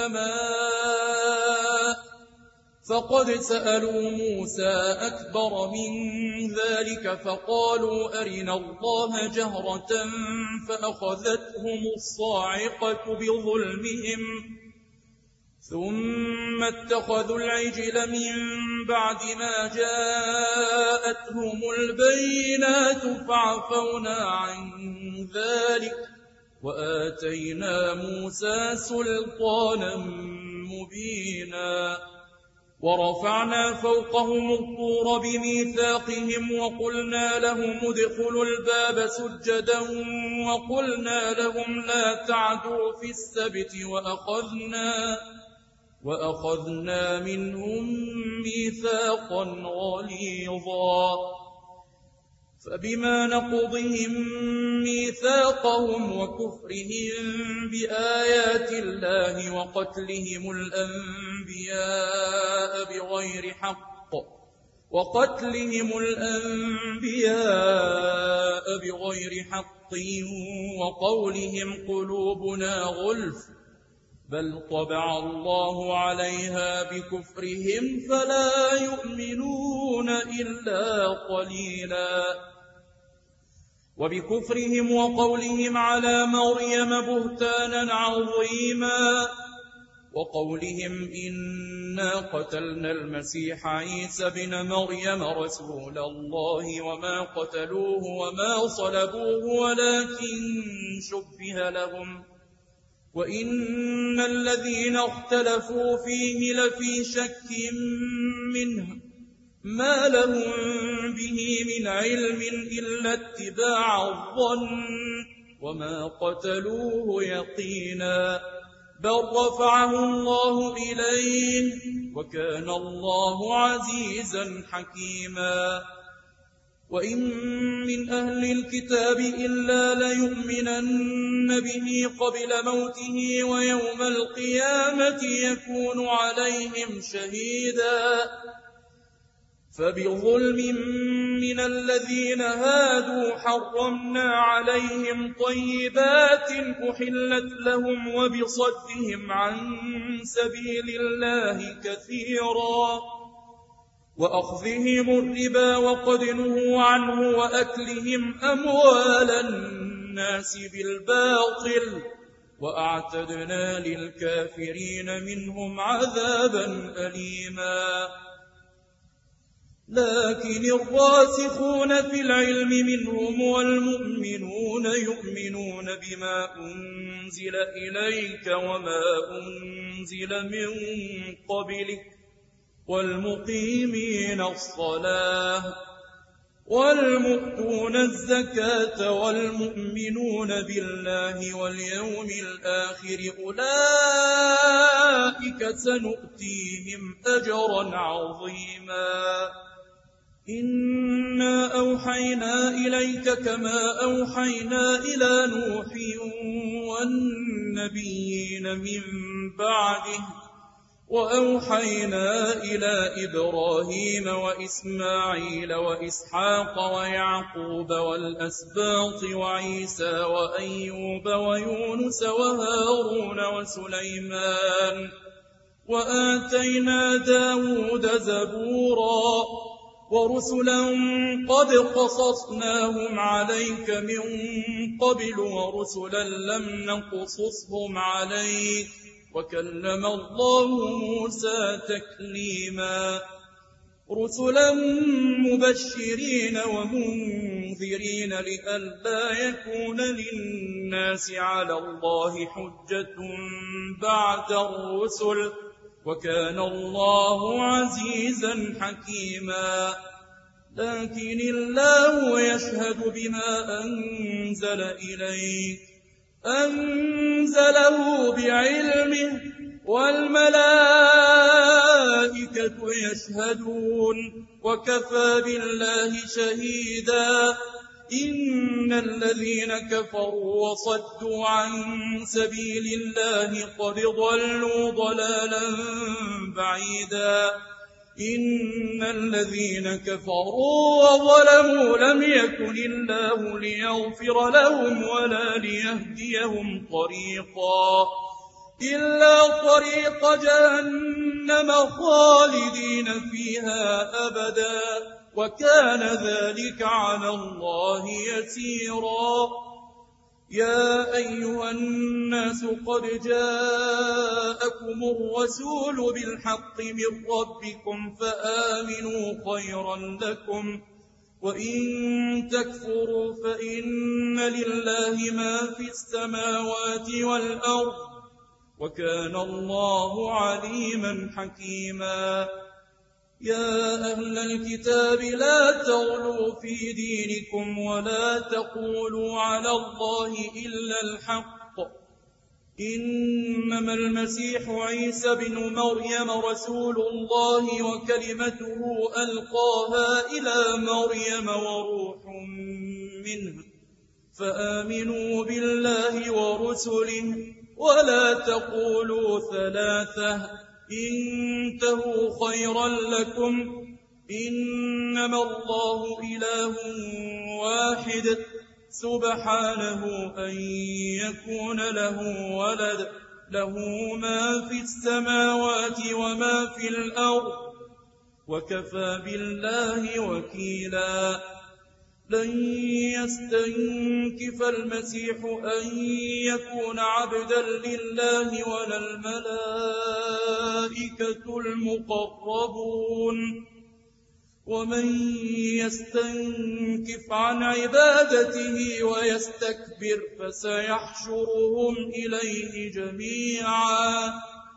السماء فقد سألوا موسى أكبر من ذلك فقالوا أرنا الله جهرة فأخذتهم الصاعقة بظلمهم ثم اتخذوا العجل من بعد ما جاءتهم البينات فعفونا عن ذلك وآتينا موسى سلطانا مبينا. ورفعنا فوقهم الطور بميثاقهم وقلنا لهم ادخلوا الباب سجدا وقلنا لهم لا تعدوا في السبت وأخذنا, وأخذنا منهم ميثاقا غليظا. فبما نقضهم ميثاقهم وكفرهم بآيات الله وقتلهم الأنبياء بغير حق وقتلهم الأنبياء بغير حق وقولهم قلوبنا غلف بل طبع الله عليها بكفرهم فلا يؤمنون إلا قليلا. وبكفرهم وقولهم على مريم بهتانا عظيما وقولهم إنا قتلنا المسيح عيسى بن مريم رسول الله وما قتلوه وما صلبوه ولكن شبه لهم وإن الذين اختلفوا فيه لفي شك منه ما لهم به من علم إلا اتباع الظن وما قتلوه يقينا بل رفعه الله إليه وكان الله عزيزا حكيما. وإن من أهل الكتاب إلا ليؤمنن به قبل موته ويوم القيامة يكون عليهم شهيدا. فبظلم من الذين هادوا حرمنا عليهم طيبات أحلت لهم وبصدهم عن سبيل الله كثيرا وأخذهم الربا وقد نهوا عنه وأكلهم أموال الناس بالباطل وأعتدنا للكافرين منهم عذابا أليما. لكن الراسخون في العلم منهم والمؤمنون يؤمنون بما أنزل إليك وما أنزل من قبلك والمقيمين الصلاة والمؤتون الزكاة والمؤمنون بالله واليوم الآخر أولئك سنؤتيهم أجرا عظيما. إنا أوحينا إليك كما أوحينا إلى نوح والنبيين من بعده وأوحينا إلى إبراهيم وإسماعيل وإسحاق ويعقوب والأسباط وعيسى وأيوب ويونس وهارون وسليمان وآتينا داود زبورا ورسلا قد قصصناهم عليك من قبل ورسلا لم نقصصهم عليك وكلم الله موسى تكليما رسلا مبشرين ومنذرين لئلا يكون للناس على الله حجة بعد الرسل وكان الله عزيزا حكيما لكن الله يشهد بما أنزل إليك أنزله بعلمه والملائكة يشهدون وكفى بالله شهيدا إن الذين كفروا وصدوا عن سبيل الله قد ضلوا ضلالا بعيدا إن الذين كفروا وظلموا لم يكن الله ليغفر لهم ولا ليهديهم طريقا إلا طريق جهنم خالدين فيها أبدا وكان ذلك على الله يسيرا يا أيها الناس قد جاءكم الرسول بالحق من ربكم فآمنوا خيرا لكم وإن تكفروا فإن لله ما في السماوات والأرض وكان الله عليما حكيما يا أهل الكتاب لا تغلوا في دينكم ولا تقولوا على الله إلا الحق إنما المسيح عيسى بن مريم رسول الله وكلمته ألقاها إلى مريم وروح منه فآمنوا بالله ورسله ولا تقولوا ثلاثة انتهوا خيرا لكم إنما الله إله واحد سبحانه أن يكون له ولد له ما في السماوات وما في الأرض وكفى بالله وكيلا لن يستنكف المسيح أن يكون عبدا لله ولا الملائكة المقربون ومن يستنكف عن عبادته ويستكبر فسيحشرهم إليه جميعا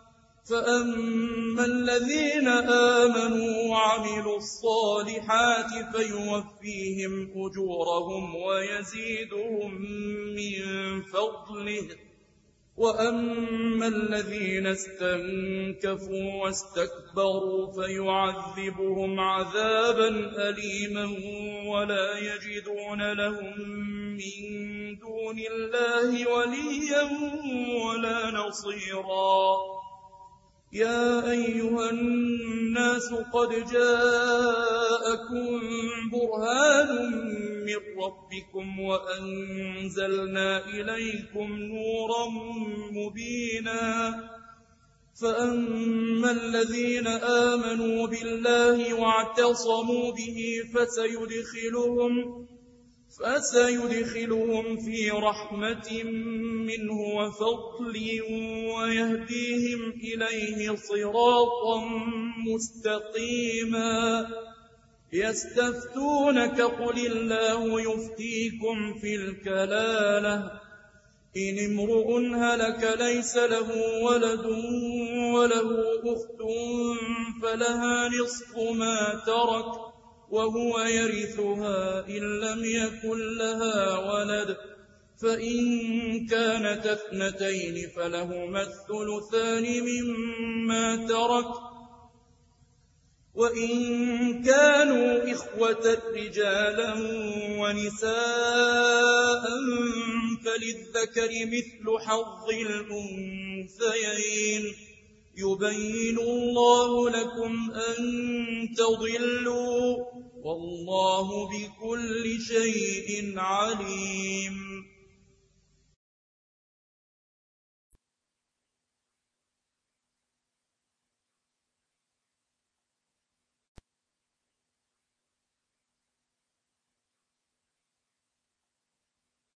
فأما الذين آمنوا وعملوا الصالحات فيوفيهم أجورهم ويزيدهم من فضله وأما الذين استنكفوا واستكبروا فيعذبهم عذابا أليما ولا يجدون لهم من دون الله وليا ولا نصيرا يا أيها الناس قد جاءكم برهان من ربكم وأنزلنا إليكم نورا مبينا فأما الذين آمنوا بالله واعتصموا به فسيدخلهم فسيدخلهم في رحمة منه وفضل ويهديهم إليه صراطا مستقيما يستفتونك قل الله يفتيكم في الكلالة إن امرؤ هلك ليس له ولد وله أخت فلها نصف ما ترك وهو يرثها إن لم يكن لها ولد فإن كانت اثنتين فلهما الثلثان مما ترك وإن كانوا إخوة رجالا ونساء فللذكر مثل حظ الأنثيين يبين الله لكم أن تضلوا والله بكل شيء عليم